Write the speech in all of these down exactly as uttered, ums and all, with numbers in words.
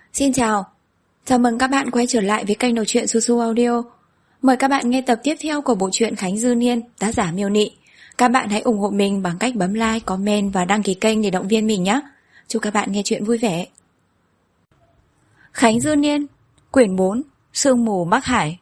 Xin chào, chào mừng các bạn quay trở lại với kênh đọc truyện Su Su Audio. Mời các bạn nghe tập tiếp theo của bộ truyện Khánh Dư Niên, tác giả Miêu Nị. Các bạn hãy ủng hộ mình bằng cách bấm like, comment và đăng ký kênh để động viên mình nhé. Chúc các bạn nghe truyện vui vẻ. Khánh Dư Niên, quyển bốn, Sương mù Bắc Hải.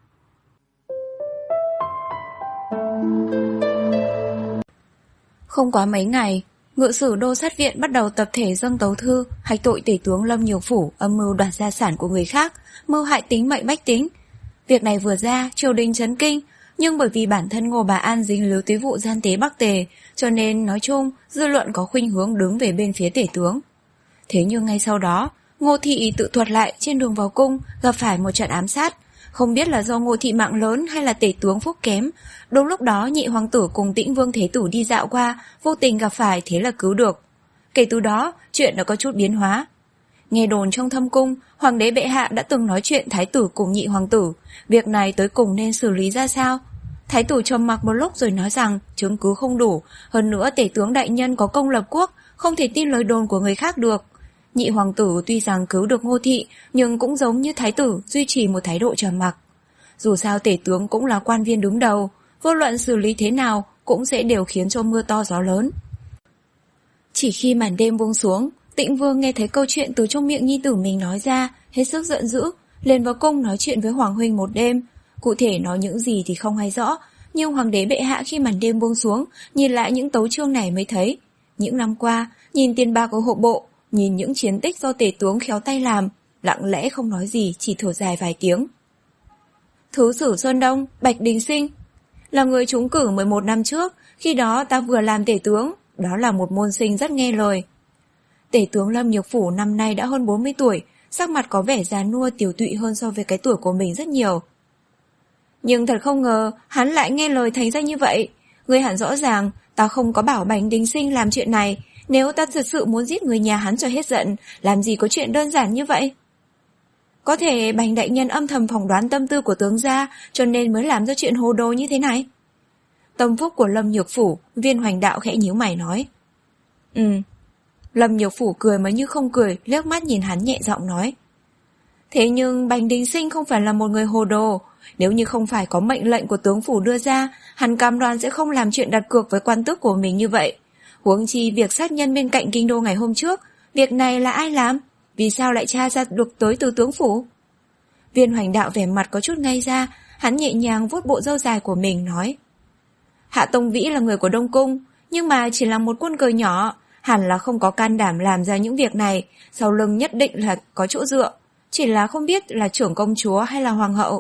Không quá mấy ngày, ngự sử đô sát viện bắt đầu tập thể dâng tấu thư hạch tội tể tướng Lâm Nhiều Phủ âm mưu đoạt gia sản của người khác, mưu hại tính mệnh bách tính. Việc này vừa ra, triều đình chấn kinh, nhưng bởi vì bản thân Ngô Bà An dính líu tới vụ gian tế Bắc Tề, cho nên nói chung dư luận có khuynh hướng đứng về bên phía tể tướng. Thế nhưng ngay sau đó, Ngô Thị tự thuật lại trên đường vào cung gặp phải một trận ám sát. Không biết là do Ngô Thị mạng lớn hay là tể tướng phúc kém. Đúng lúc đó nhị hoàng tử cùng Tĩnh Vương Thế Tử đi dạo qua, vô tình gặp phải, thế là cứu được. Kể từ đó, chuyện đã có chút biến hóa. Nghe đồn trong thâm cung, hoàng đế bệ hạ đã từng nói chuyện thái tử cùng nhị hoàng tử. Việc này tới cùng nên xử lý ra sao? Thái tử trầm mặc một lúc rồi nói rằng chứng cứ không đủ, hơn nữa tể tướng đại nhân có công lập quốc, không thể tin lời đồn của người khác được. Nhị hoàng tử tuy rằng cứu được Ngô Thị, nhưng cũng giống như thái tử duy trì một thái độ trầm mặc. Dù sao tể tướng cũng là quan viên đứng đầu, vô luận xử lý thế nào cũng sẽ đều khiến cho mưa to gió lớn. Chỉ khi màn đêm buông xuống, Tĩnh Vương nghe thấy câu chuyện từ trong miệng nhi tử mình nói ra, hết sức giận dữ, liền vào cung nói chuyện với hoàng huynh một đêm. Cụ thể nói những gì thì không hay rõ, nhưng hoàng đế bệ hạ khi màn đêm buông xuống, nhìn lại những tấu chương này mới thấy. Những năm qua, nhìn tiền bạc của hộ bộ, nhìn những chiến tích do tể tướng khéo tay làm, lặng lẽ không nói gì, chỉ thở dài vài tiếng. Thứ sử Sơn Đông, Bạch Đình Sinh là người trúng cử mười một năm trước, khi đó ta vừa làm tể tướng, đó là một môn sinh rất nghe lời. Tể tướng Lâm Nhược Phủ năm nay đã hơn bốn mươi tuổi, sắc mặt có vẻ già nua tiều tụy hơn so với cái tuổi của mình rất nhiều. Nhưng thật không ngờ, hắn lại nghe lời thành ra như vậy. Người hẳn rõ ràng, ta không có bảo Bạch Đình Sinh làm chuyện này. Nếu ta thật sự muốn giết người nhà hắn cho hết giận, làm gì có chuyện đơn giản như vậy? Có thể Bành đại nhân âm thầm phỏng đoán tâm tư của tướng gia, cho nên mới làm ra chuyện hồ đồ như thế này. Tâm phúc của Lâm Nhược Phủ, Viên Hoành Đạo khẽ nhíu mày nói. Ừ. Lâm Nhược Phủ cười mà như không cười, liếc mắt nhìn hắn nhẹ giọng nói. Thế nhưng Bành Đình Sinh không phải là một người hồ đồ. Nếu như không phải có mệnh lệnh của tướng phủ đưa ra, hắn cam đoan sẽ không làm chuyện đặt cược với quan tước của mình như vậy. Huống chi việc sát nhân bên cạnh kinh đô ngày hôm trước, việc này là ai làm? Vì sao lại tra ra được tới từ tướng phủ? Viên Hoành Đạo vẻ mặt có chút ngây ra, hắn nhẹ nhàng vuốt bộ râu dài của mình nói. Hạ Tông Vĩ là người của Đông Cung, nhưng mà chỉ là một quân cờ nhỏ, hẳn là không có can đảm làm ra những việc này, sau lưng nhất định là có chỗ dựa, chỉ là không biết là trưởng công chúa hay là hoàng hậu.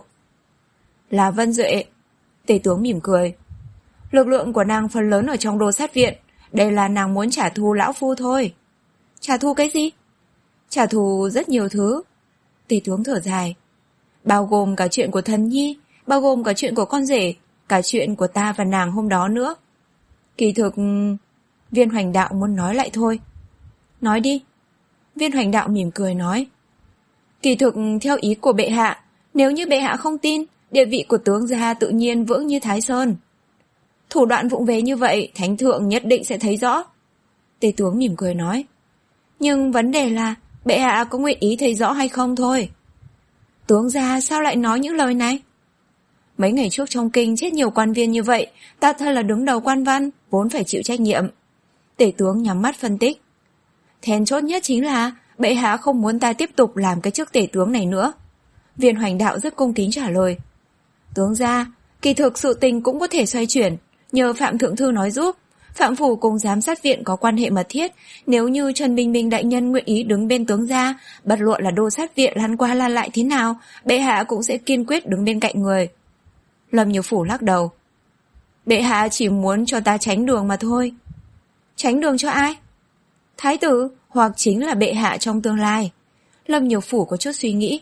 Là Vân Duệ. Tể tướng mỉm cười. Lực lượng của nàng phần lớn ở trong đô sát viện, đây là nàng muốn trả thù lão phu thôi. Trả thù cái gì? Trả thù rất nhiều thứ. Tể tướng thở dài. Bao gồm cả chuyện của thần nhi, bao gồm cả chuyện của con rể, cả chuyện của ta và nàng hôm đó nữa. Kỳ thực... Viên Hoành Đạo muốn nói lại thôi. Nói đi. Viên Hoành Đạo mỉm cười nói. Kỳ thực theo ý của bệ hạ, nếu như bệ hạ không tin, địa vị của tướng gia tự nhiên vững như Thái Sơn. Thủ đoạn vụng về như vậy, thánh thượng nhất định sẽ thấy rõ. Tề tướng mỉm cười nói. Nhưng vấn đề là bệ hạ có nguyện ý thấy rõ hay không thôi. Tướng gia sao lại nói những lời này? Mấy ngày trước trong kinh chết nhiều quan viên như vậy, ta thân là đứng đầu quan văn, vốn phải chịu trách nhiệm. Tể tướng nhắm mắt phân tích. Then chốt nhất chính là bệ hạ không muốn ta tiếp tục làm cái chức tể tướng này nữa. Viên Hoành Đạo rất cung kính trả lời. Tướng gia, kỳ thực sự tình cũng có thể xoay chuyển, nhờ Phạm Thượng Thư nói giúp. Phạm Phủ cùng giám sát viện có quan hệ mật thiết, nếu như Trần Bình Bình đại nhân nguyện ý đứng bên tướng gia, bất luận là đô sát viện lăn qua lan lại thế nào, bệ hạ cũng sẽ kiên quyết đứng bên cạnh người. Lâm Nhược Phủ lắc đầu. Bệ hạ chỉ muốn cho ta tránh đường mà thôi. Tránh đường cho ai? Thái tử, hoặc chính là bệ hạ trong tương lai. Lâm Nhược Phủ có chút suy nghĩ.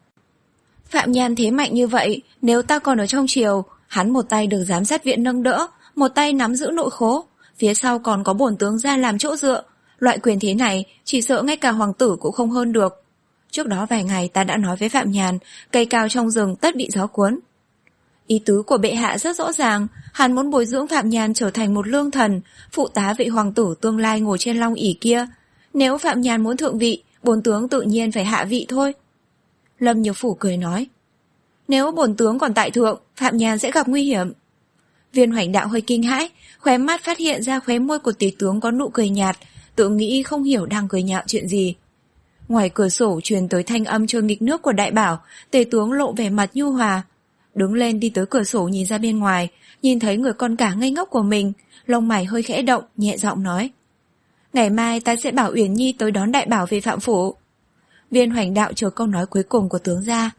Phạm Nhan thế mạnh như vậy, nếu ta còn ở trong triều, hắn một tay được giám sát viện nâng đỡ, một tay nắm giữ nội khố, phía sau còn có bổn tướng gia làm chỗ dựa. Loại quyền thế này, chỉ sợ ngay cả hoàng tử cũng không hơn được. Trước đó vài ngày ta đã nói với Phạm Nhàn, cây cao trong rừng tất bị gió cuốn. Ý tứ của bệ hạ rất rõ ràng, hắn muốn bồi dưỡng Phạm Nhàn trở thành một lương thần, phụ tá vị hoàng tử tương lai ngồi trên long ỷ kia. Nếu Phạm Nhàn muốn thượng vị, bổn tướng tự nhiên phải hạ vị thôi. Lâm Nhược Phủ cười nói, nếu bổn tướng còn tại thượng, Phạm Nhàn sẽ gặp nguy hiểm. Viên Hoành Đạo hơi kinh hãi, khóe mắt phát hiện ra khóe môi của tể tướng có nụ cười nhạt, tự nghĩ không hiểu đang cười nhạo chuyện gì. Ngoài cửa sổ truyền tới thanh âm trôi nghịch nước của đại bảo, tể tướng lộ vẻ mặt nhu hòa. Đứng lên đi tới cửa sổ nhìn ra bên ngoài, nhìn thấy người con cả ngây ngốc của mình, lông mày hơi khẽ động, nhẹ giọng nói, ngày mai ta sẽ bảo Uyển Nhi tới đón đại bảo về Phạm Phủ. Viên Hoành Đạo chờ câu nói cuối cùng của tướng ra.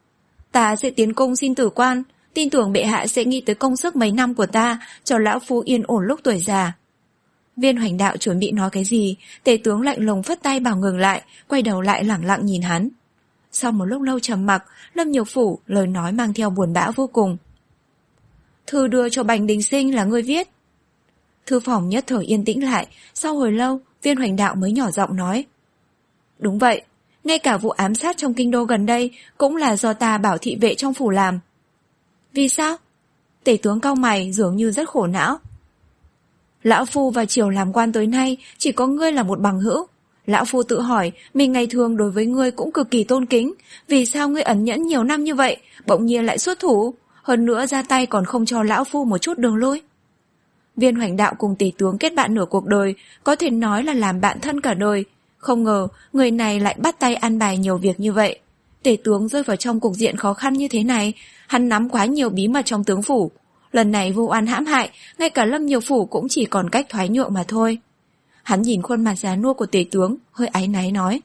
Ta sẽ tiến cung xin tử quan, tin tưởng bệ hạ sẽ nghĩ tới công sức mấy năm của ta, cho lão phu yên ổn lúc tuổi già. Viên Hoành Đạo chuẩn bị nói cái gì, tể tướng lạnh lùng phất tay bảo ngừng lại, quay đầu lại lẳng lặng nhìn hắn. Sau một lúc lâu trầm mặc, Lâm Nhược Phủ lời nói mang theo buồn bã vô cùng. Thư đưa cho Bành Đình Sinh là ngươi viết. Thư phòng nhất thời yên tĩnh lại, sau hồi lâu, Viên Hoành Đạo mới nhỏ giọng nói. Đúng vậy, ngay cả vụ ám sát trong kinh đô gần đây cũng là do ta bảo thị vệ trong phủ làm. Vì sao? Tể tướng cau mày dường như rất khổ não. Lão phu và triều làm quan tới nay chỉ có ngươi là một bằng hữu. Lão phu tự hỏi mình ngày thường đối với ngươi cũng cực kỳ tôn kính, vì sao ngươi ẩn nhẫn nhiều năm như vậy bỗng nhiên lại xuất thủ, hơn nữa ra tay còn không cho lão phu một chút đường lui. Viên Hoành Đạo cùng tể tướng kết bạn nửa cuộc đời, có thể nói là làm bạn thân cả đời. Không ngờ người này lại bắt tay ăn bài nhiều việc như vậy. Tể tướng rơi vào trong cục diện khó khăn như thế này, hắn nắm quá nhiều bí mật trong tướng phủ. Lần này vô oan hãm hại, ngay cả Lâm Nhược Phủ cũng chỉ còn cách thoái nhượng mà thôi. Hắn nhìn khuôn mặt già nua của tể tướng, hơi áy náy nói.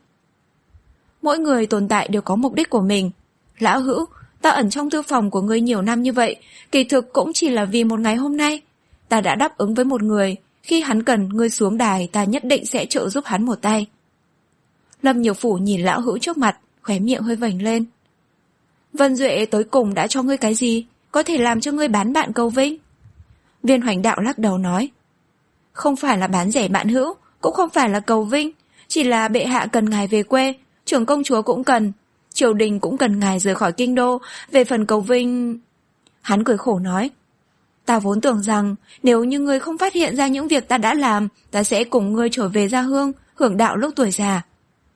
Mỗi người tồn tại đều có mục đích của mình. Lão hữu, ta ẩn trong thư phòng của ngươi nhiều năm như vậy, kỳ thực cũng chỉ là vì một ngày hôm nay. Ta đã đáp ứng với một người, khi hắn cần ngươi xuống đài ta nhất định sẽ trợ giúp hắn một tay. Lâm Nhược Phủ nhìn lão hữu trước mặt, khóe miệng hơi vểnh lên. Vân Duệ tới cùng đã cho ngươi cái gì, có thể làm cho ngươi bán bạn cầu vinh? Viên Hoành Đạo lắc đầu nói. Không phải là bán rẻ bạn hữu, cũng không phải là cầu vinh, chỉ là bệ hạ cần ngài về quê, trưởng công chúa cũng cần, triều đình cũng cần ngài rời khỏi kinh đô, về phần cầu vinh... Hắn cười khổ nói. Ta vốn tưởng rằng nếu như ngươi không phát hiện ra những việc ta đã làm, ta sẽ cùng ngươi trở về gia hương, hưởng đạo lúc tuổi già.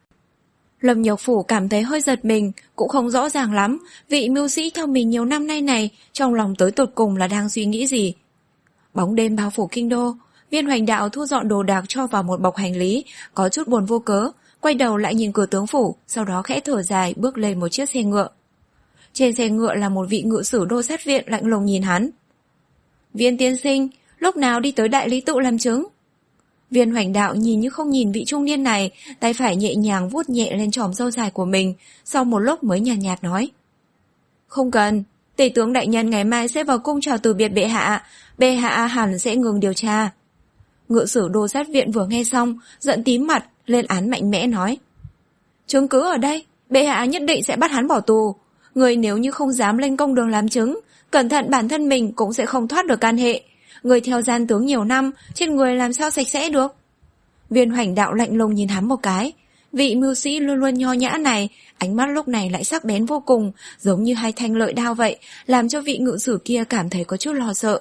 Lâm Nhược Phủ cảm thấy hơi giật mình, cũng không rõ ràng lắm, vị mưu sĩ theo mình nhiều năm nay này, trong lòng tới tột cùng là đang suy nghĩ gì. Bóng đêm bao phủ kinh đô, Viên Hoành Đạo thu dọn đồ đạc cho vào một bọc hành lý, có chút buồn vô cớ, quay đầu lại nhìn cửa tướng phủ, sau đó khẽ thở dài bước lên một chiếc xe ngựa. Trên xe ngựa là một vị ngự sử đô sát viện lạnh lùng nhìn hắn. Viên tiên sinh, lúc nào đi tới đại lý tự làm chứng? Viên Hoành Đạo nhìn như không nhìn vị trung niên này, tay phải nhẹ nhàng vuốt nhẹ lên chòm râu dài của mình, sau một lúc mới nhàn nhạt, nhạt nói. Không cần, tể tướng đại nhân ngày mai sẽ vào cung chào từ biệt bệ hạ, bệ hạ hẳn sẽ ngừng điều tra. Ngự sử đô sát viện vừa nghe xong, giận tím mặt, lên án mạnh mẽ nói. Chứng cứ ở đây, bệ hạ nhất định sẽ bắt hắn bỏ tù. Người nếu như không dám lên công đường làm chứng, cẩn thận bản thân mình cũng sẽ không thoát được can hệ. Người theo gian tướng nhiều năm, trên người làm sao sạch sẽ được? Viên Hoành Đạo lạnh lùng nhìn hắn một cái. Vị mưu sĩ luôn luôn nho nhã này, ánh mắt lúc này lại sắc bén vô cùng, giống như hai thanh lợi đao vậy, làm cho vị ngự sử kia cảm thấy có chút lo sợ.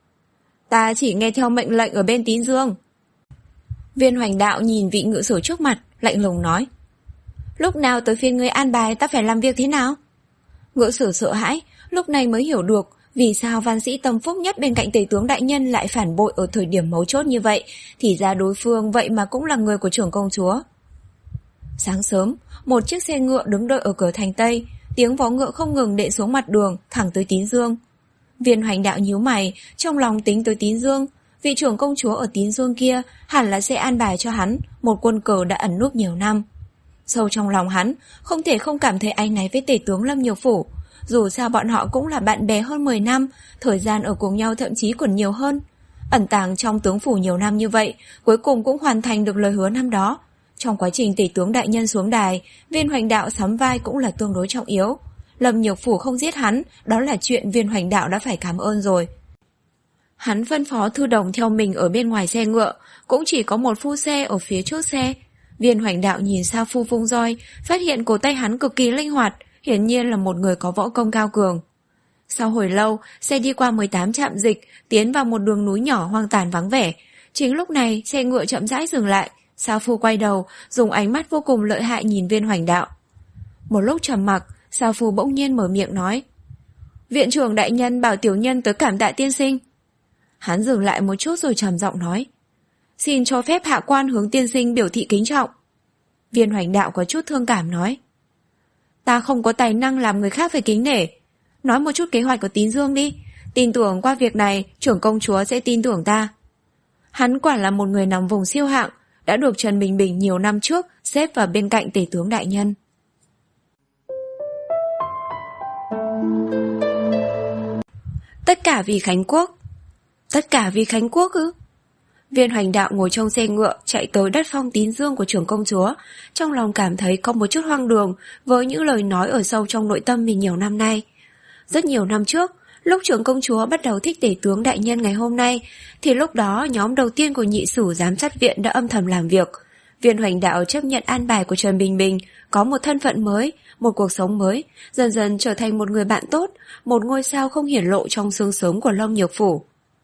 Ta chỉ nghe theo mệnh lệnh ở bên Tín Dương. Viên Hoành Đạo nhìn vị ngự sử trước mặt, lạnh lùng nói. Lúc nào tới phiên ngươi an bài ta phải làm việc thế nào? Ngự sử sợ hãi, lúc này mới hiểu được vì sao văn sĩ tâm phúc nhất bên cạnh tể tướng đại nhân lại phản bội ở thời điểm mấu chốt như vậy, thì ra đối phương vậy mà cũng là người của trưởng công chúa. Sáng sớm, một chiếc xe ngựa đứng đợi ở cửa thành Tây, tiếng vó ngựa không ngừng đệm xuống mặt đường, thẳng tới Tín Dương. Viên Hoành Đạo nhíu mày, trong lòng tính tới Tín Dương, vị trưởng công chúa ở Tín Dương kia hẳn là sẽ an bài cho hắn một quân cờ đã ẩn núp nhiều năm. Sâu trong lòng hắn, không thể không cảm thấy áy náy với tể tướng Lâm Nhược Phủ. Dù sao bọn họ cũng là bạn bè hơn mười năm, thời gian ở cùng nhau thậm chí còn nhiều hơn. Ẩn tàng trong tướng phủ nhiều năm như vậy, cuối cùng cũng hoàn thành được lời hứa năm đó. Trong quá trình tể tướng đại nhân xuống đài, Viên Hoành Đạo sắm vai cũng là tương đối trọng yếu. Lâm Nhược Phủ không giết hắn, đó là chuyện Viên Hoành Đạo đã phải cảm ơn rồi. Hắn phân phó thư đồng theo mình ở bên ngoài xe ngựa, cũng chỉ có một phu xe ở phía trước xe. Viên Hoành Đạo nhìn Sa Phu vung roi, phát hiện cổ tay hắn cực kỳ linh hoạt, hiển nhiên là một người có võ công cao cường. Sau hồi lâu, xe đi qua mười tám trạm dịch, tiến vào một đường núi nhỏ hoang tàn vắng vẻ. Chính lúc này, xe ngựa chậm rãi dừng lại, Sa Phu quay đầu, dùng ánh mắt vô cùng lợi hại nhìn Viên Hoành Đạo. Một lúc trầm mặc, Sa Phu bỗng nhiên mở miệng nói: Viện trưởng đại nhân bảo tiểu nhân tới cảm tạ tiên sinh. Hắn dừng lại một chút rồi trầm giọng nói: Xin cho phép hạ quan hướng tiên sinh biểu thị kính trọng. Viên Hoành Đạo có chút thương cảm nói: Ta không có tài năng làm người khác phải kính nể. Nói một chút kế hoạch của Tín Dương đi. Tin tưởng qua việc này trưởng công chúa sẽ tin tưởng ta. Hắn quả là một người nằm vùng siêu hạng, đã được Trần Bình Bình nhiều năm trước xếp vào bên cạnh tể tướng đại nhân. Tất cả vì Khánh Quốc. Tất cả vì Khánh Quốc ư? Viên Hoành Đạo ngồi trong xe ngựa chạy tới đất phong Tín Dương của trưởng công chúa, trong lòng cảm thấy có một chút hoang đường với những lời nói ở sâu trong nội tâm mình nhiều năm nay. Rất nhiều năm trước, lúc trưởng công chúa bắt đầu thích tể tướng đại nhân ngày hôm nay, thì lúc đó nhóm đầu tiên của nhị sử giám sát viện đã âm thầm làm việc. Viên Hoành Đạo chấp nhận an bài của Trần Bình Bình, có một thân phận mới, một cuộc sống mới, dần dần trở thành một người bạn tốt, một ngôi sao không hiển lộ trong xương sớm của Lâm Nhược Phủ.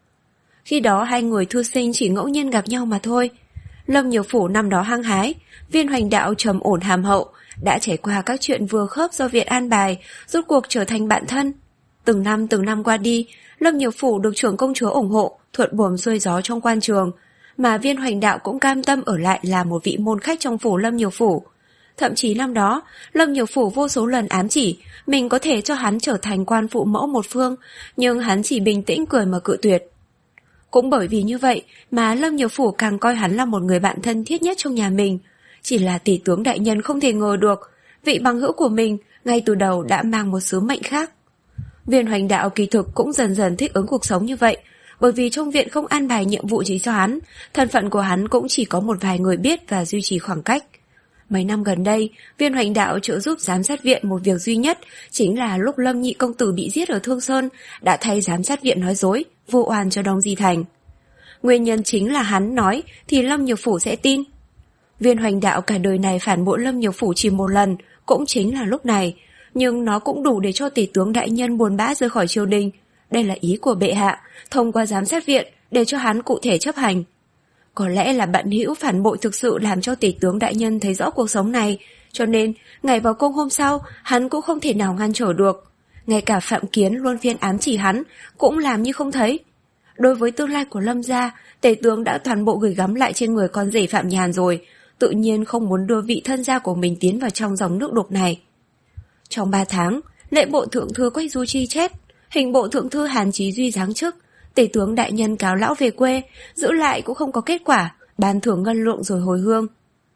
Khi đó hai người thư sinh chỉ ngẫu nhiên gặp nhau mà thôi. Lâm Nhược Phủ năm đó hăng hái, Viên Hoành Đạo trầm ổn hàm hậu, đã trải qua các chuyện vừa khớp do viện an bài, rốt cuộc trở thành bạn thân. Từng năm từng năm qua đi, Lâm Nhược Phủ được trưởng công chúa ủng hộ, thuận buồm xuôi gió trong quan trường, mà Viên Hoành Đạo cũng cam tâm ở lại là một vị môn khách trong phủ Lâm Nhược Phủ. Thậm chí năm đó, Lâm Nhược Phủ vô số lần ám chỉ mình có thể cho hắn trở thành quan phụ mẫu một phương, nhưng hắn chỉ bình tĩnh cười mà cự tuyệt. Cũng bởi vì như vậy mà Lâm Nhược Phủ càng coi hắn là một người bạn thân thiết nhất trong nhà mình. Chỉ là tể tướng đại nhân không thể ngờ được, vị bằng hữu của mình ngay từ đầu đã mang một sứ mệnh khác. Viên Hoành Đạo kỳ thực cũng dần dần thích ứng cuộc sống như vậy, bởi vì trong viện không an bài nhiệm vụ gì cho hắn, thân phận của hắn cũng chỉ có một vài người biết và duy trì khoảng cách. Mấy năm gần đây, Viên Hoành Đạo trợ giúp giám sát viện một việc duy nhất, chính là lúc Lâm nhị công tử bị giết ở Thương Sơn, đã thay giám sát viện nói dối, vu oan cho Đông Di Thành. Nguyên nhân chính là hắn nói thì Lâm Nhược Phủ sẽ tin. Viên Hoành Đạo cả đời này phản bội Lâm Nhược Phủ chỉ một lần, cũng chính là lúc này, nhưng nó cũng đủ để cho tể tướng đại nhân buồn bã rời khỏi triều đình. Đây là ý của bệ hạ, thông qua giám sát viện để cho hắn cụ thể chấp hành. Có lẽ là bạn hữu phản bội thực sự làm cho tể tướng đại nhân thấy rõ cuộc sống này, cho nên ngày vào cung hôm sau hắn cũng không thể nào ngăn trở được. Ngay cả Phạm Kiến luôn phiên ám chỉ hắn cũng làm như không thấy. Đối với tương lai của Lâm gia, tể tướng đã toàn bộ gửi gắm lại trên người con rể Phạm Nhàn rồi, tự nhiên không muốn đưa vị thân gia của mình tiến vào trong dòng nước đục này. Trong ba tháng, lệ bộ thượng thư Quách Du Chi chết, hình bộ thượng thư Hàn Chí Duy giáng chức, tể tướng đại nhân cáo lão về quê, giữ lại cũng không có kết quả, ban thưởng ngân lượng rồi hồi hương.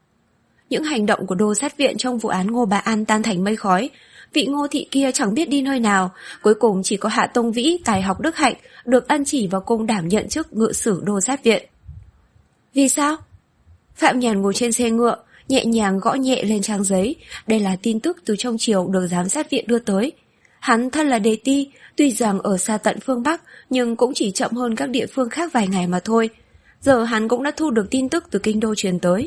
Những hành động của đô sát viện trong vụ án Ngô Bá An tan thành mây khói, vị Ngô thị kia chẳng biết đi nơi nào, cuối cùng chỉ có Hạ Tông Vĩ tài học đức hạnh được ân chỉ vào cung đảm nhận chức ngự sử đô sát viện. Vì sao? Phạm Nhàn ngồi trên xe ngựa, nhẹ nhàng gõ nhẹ lên trang giấy, đây là tin tức từ trong triều được giám sát viện đưa tới. Hắn thân là đề ti, tuy rằng ở xa tận phương Bắc, nhưng cũng chỉ chậm hơn các địa phương khác vài ngày mà thôi. Giờ hắn cũng đã thu được tin tức từ kinh đô truyền tới.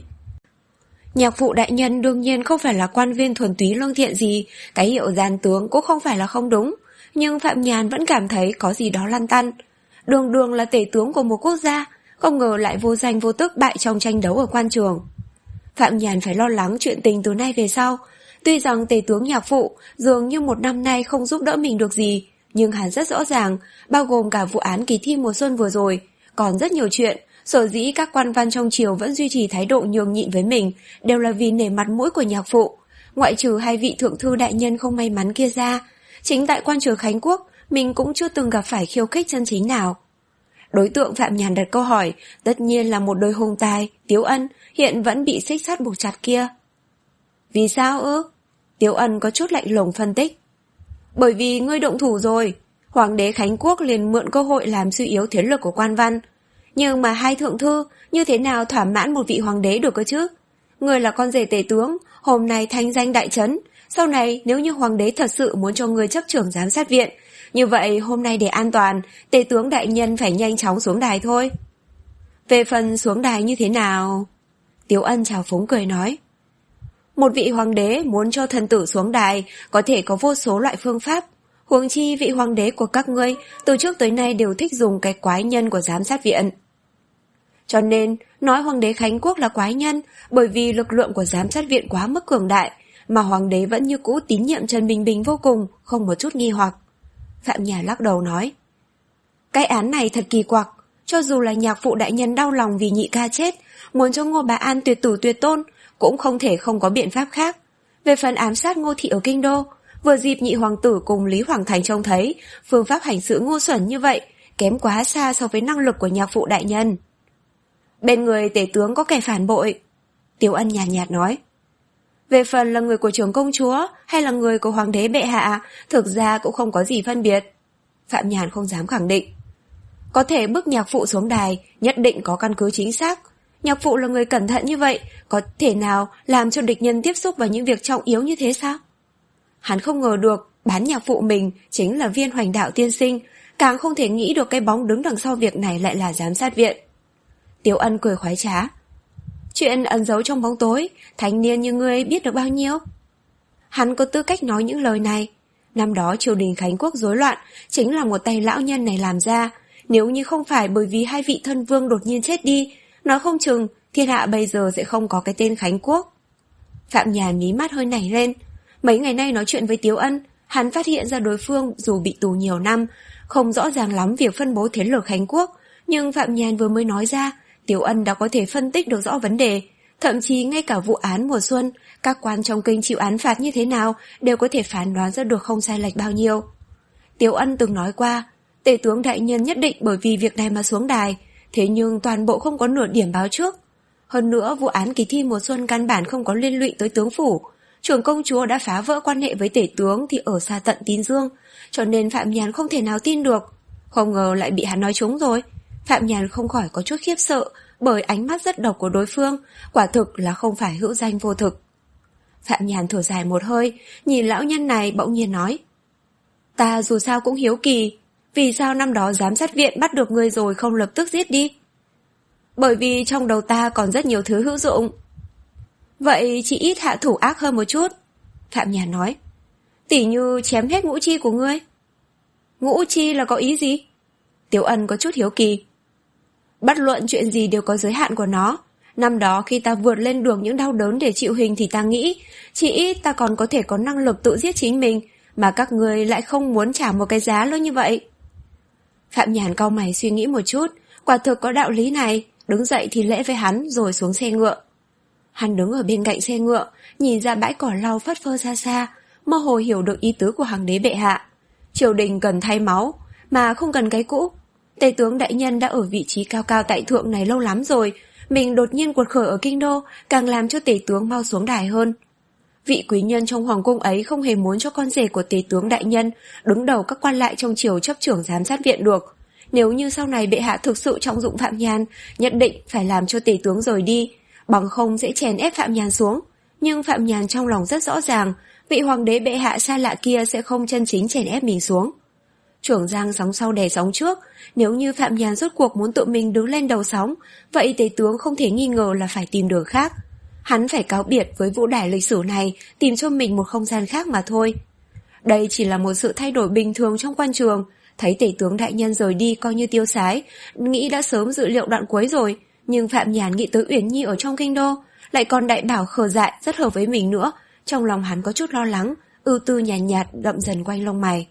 Nhạc phụ đại nhân đương nhiên không phải là quan viên thuần túy lương thiện gì, cái hiệu gian tướng cũng không phải là không đúng, nhưng Phạm Nhàn vẫn cảm thấy có gì đó lăn tăn. Đường đường là tể tướng của một quốc gia, không ngờ lại vô danh vô tức bại trong tranh đấu ở quan trường. Phạm Nhàn phải lo lắng chuyện tình từ nay về sau. Tuy rằng tể tướng nhạc phụ dường như một năm nay không giúp đỡ mình được gì, nhưng hắn rất rõ ràng, bao gồm cả vụ án kỳ thi mùa xuân vừa rồi, còn rất nhiều chuyện, sở dĩ các quan văn trong triều vẫn duy trì thái độ nhường nhịn với mình, đều là vì nể mặt mũi của nhạc phụ. Ngoại trừ hai vị thượng thư đại nhân không may mắn kia ra, chính tại quan trường Khánh Quốc, mình cũng chưa từng gặp phải khiêu khích chân chính nào. Đối tượng Phạm Nhàn đặt câu hỏi, tất nhiên là một đôi hùng tài, Tiếu Ân, hiện vẫn bị xích sắt buộc chặt kia. Vì sao ư? Tiếu Ân có chút lạnh lùng phân tích. Bởi vì ngươi động thủ rồi, Hoàng đế Khánh Quốc liền mượn cơ hội làm suy yếu thế lực của quan văn. Nhưng mà hai thượng thư, như thế nào thỏa mãn một vị hoàng đế được cơ chứ? Ngươi là con rể tể tướng, hôm nay thanh danh đại trấn, sau này nếu như hoàng đế thật sự muốn cho ngươi chấp trưởng giám sát viện, như vậy hôm nay để an toàn, tể tướng đại nhân phải nhanh chóng xuống đài thôi. Về phần xuống đài như thế nào? Tiếu Ân chào phúng cười nói. Một vị hoàng đế muốn cho thần tử xuống đài có thể có vô số loại phương pháp. Huống chi vị hoàng đế của các ngươi từ trước tới nay đều thích dùng cái quái nhân của giám sát viện. Cho nên, nói Hoàng đế Khánh Quốc là quái nhân bởi vì lực lượng của giám sát viện quá mức cường đại, mà Hoàng đế vẫn như cũ tín nhiệm Trần Bình Bình vô cùng, không một chút nghi hoặc. Phạm Nhàn lắc đầu nói, cái án này thật kỳ quặc, cho dù là nhạc phụ đại nhân đau lòng vì nhị ca chết, muốn cho Ngô Bá An tuyệt tử tuyệt tôn, cũng không thể không có biện pháp khác. Về phần ám sát Ngô Thị ở Kinh Đô, vừa dịp nhị hoàng tử cùng Lý Hoàng Thành trông thấy, phương pháp hành sự ngu xuẩn như vậy, kém quá xa so với năng lực của nhạc phụ đại nhân. Bên người tể tướng có kẻ phản bội, Tiếu Ân nhàn nhạt, nhạt nói. Về phần là người của trưởng công chúa hay là người của hoàng đế bệ hạ, thực ra cũng không có gì phân biệt. Phạm Nhàn không dám khẳng định. Có thể bức nhạc phụ xuống đài, nhất định có căn cứ chính xác. Nhạc phụ là người cẩn thận như vậy, có thể nào làm cho địch nhân tiếp xúc vào những việc trọng yếu như thế sao? Hắn không ngờ được bán nhạc phụ mình chính là Viên Hoành Đạo tiên sinh, càng không thể nghĩ được cái bóng đứng đằng sau việc này lại là giám sát viện. Tiếu Ân cười khoái trá. Chuyện ẩn giấu trong bóng tối, thanh niên như ngươi biết được bao nhiêu? Hắn có tư cách nói những lời này. Năm đó triều đình Khánh Quốc rối loạn, chính là một tay lão nhân này làm ra. Nếu như không phải bởi vì hai vị thân vương đột nhiên chết đi, nói không chừng thiên hạ bây giờ sẽ không có cái tên Khánh Quốc. Phạm Nhàn mí mắt hơi nảy lên. Mấy ngày nay nói chuyện với Tiếu Ân, hắn phát hiện ra đối phương dù bị tù nhiều năm, không rõ ràng lắm việc phân bố thế lực Khánh Quốc, nhưng Phạm Nhàn vừa mới nói ra, Tiếu Ân đã có thể phân tích được rõ vấn đề. Thậm chí ngay cả vụ án mùa xuân, các quan trong kinh chịu án phạt như thế nào đều có thể phán đoán ra được không sai lệch bao nhiêu. Tiếu Ân từng nói qua, tể tướng đại nhân nhất định bởi vì việc này mà xuống đài, thế nhưng toàn bộ không có nửa điểm báo trước. Hơn nữa, vụ án kỳ thi mùa xuân căn bản không có liên lụy tới tướng phủ. Trưởng công chúa đã phá vỡ quan hệ với tể tướng thì ở xa tận Tín Dương, cho nên Phạm Nhàn không thể nào tin được. Không ngờ lại bị hắn nói trúng rồi. Phạm Nhàn không khỏi có chút khiếp sợ bởi ánh mắt rất độc của đối phương, quả thực là không phải hữu danh vô thực. Phạm Nhàn thở dài một hơi, nhìn lão nhân này bỗng nhiên nói, ta dù sao cũng hiếu kỳ, vì sao năm đó giám sát viện bắt được ngươi rồi không lập tức giết đi? Bởi vì trong đầu ta còn rất nhiều thứ hữu dụng. Vậy chỉ ít hạ thủ ác hơn một chút, Phạm Nhàn nói. Tỉ như chém hết ngũ chi của ngươi. Ngũ chi là có ý gì? Tiếu Ân có chút hiếu kỳ. Bất luận chuyện gì đều có giới hạn của nó. Năm đó khi ta vượt lên được những đau đớn để chịu hình thì ta nghĩ, chỉ ít ta còn có thể có năng lực tự giết chính mình, mà các ngươi lại không muốn trả một cái giá lớn như vậy. Phạm Nhàn cau mày suy nghĩ một chút, quả thực có đạo lý này, đứng dậy thì lễ với hắn rồi xuống xe ngựa. Hắn đứng ở bên cạnh xe ngựa, nhìn ra bãi cỏ lau phất phơ xa xa, mơ hồ hiểu được ý tứ của hoàng đế bệ hạ. Triều đình cần thay máu, mà không cần cái cũ. Tề tướng đại nhân đã ở vị trí cao cao tại thượng này lâu lắm rồi, mình đột nhiên quật khởi ở kinh đô, càng làm cho tề tướng mau xuống đài hơn. Vị quý nhân trong hoàng cung ấy không hề muốn cho con rể của tề tướng đại nhân đứng đầu các quan lại trong triều chấp trưởng giám sát viện được. Nếu như sau này bệ hạ thực sự trọng dụng Phạm Nhàn, nhất định phải làm cho tề tướng rời đi, bằng không sẽ chèn ép Phạm Nhàn xuống. Nhưng Phạm Nhàn trong lòng rất rõ ràng, vị hoàng đế bệ hạ xa lạ kia sẽ không chân chính chèn ép mình xuống. Trưởng giang sóng sau đè sóng trước, nếu như Phạm Nhàn rốt cuộc muốn tự mình đứng lên đầu sóng, vậy tề tướng không thể nghi ngờ là phải tìm đường khác. Hắn phải cáo biệt với vũ đài lịch sử này, tìm cho mình một không gian khác mà thôi. Đây chỉ là một sự thay đổi bình thường trong quan trường, thấy tể tướng đại nhân rời đi coi như tiêu sái, nghĩ đã sớm dự liệu đoạn cuối rồi, nhưng Phạm Nhàn nghĩ tới Uyển Nhi ở trong kinh đô, lại còn đại bảo khờ dại rất hợp với mình nữa, trong lòng hắn có chút lo lắng, ưu tư nhàn nhạt, nhạt đậm dần quanh lông mày.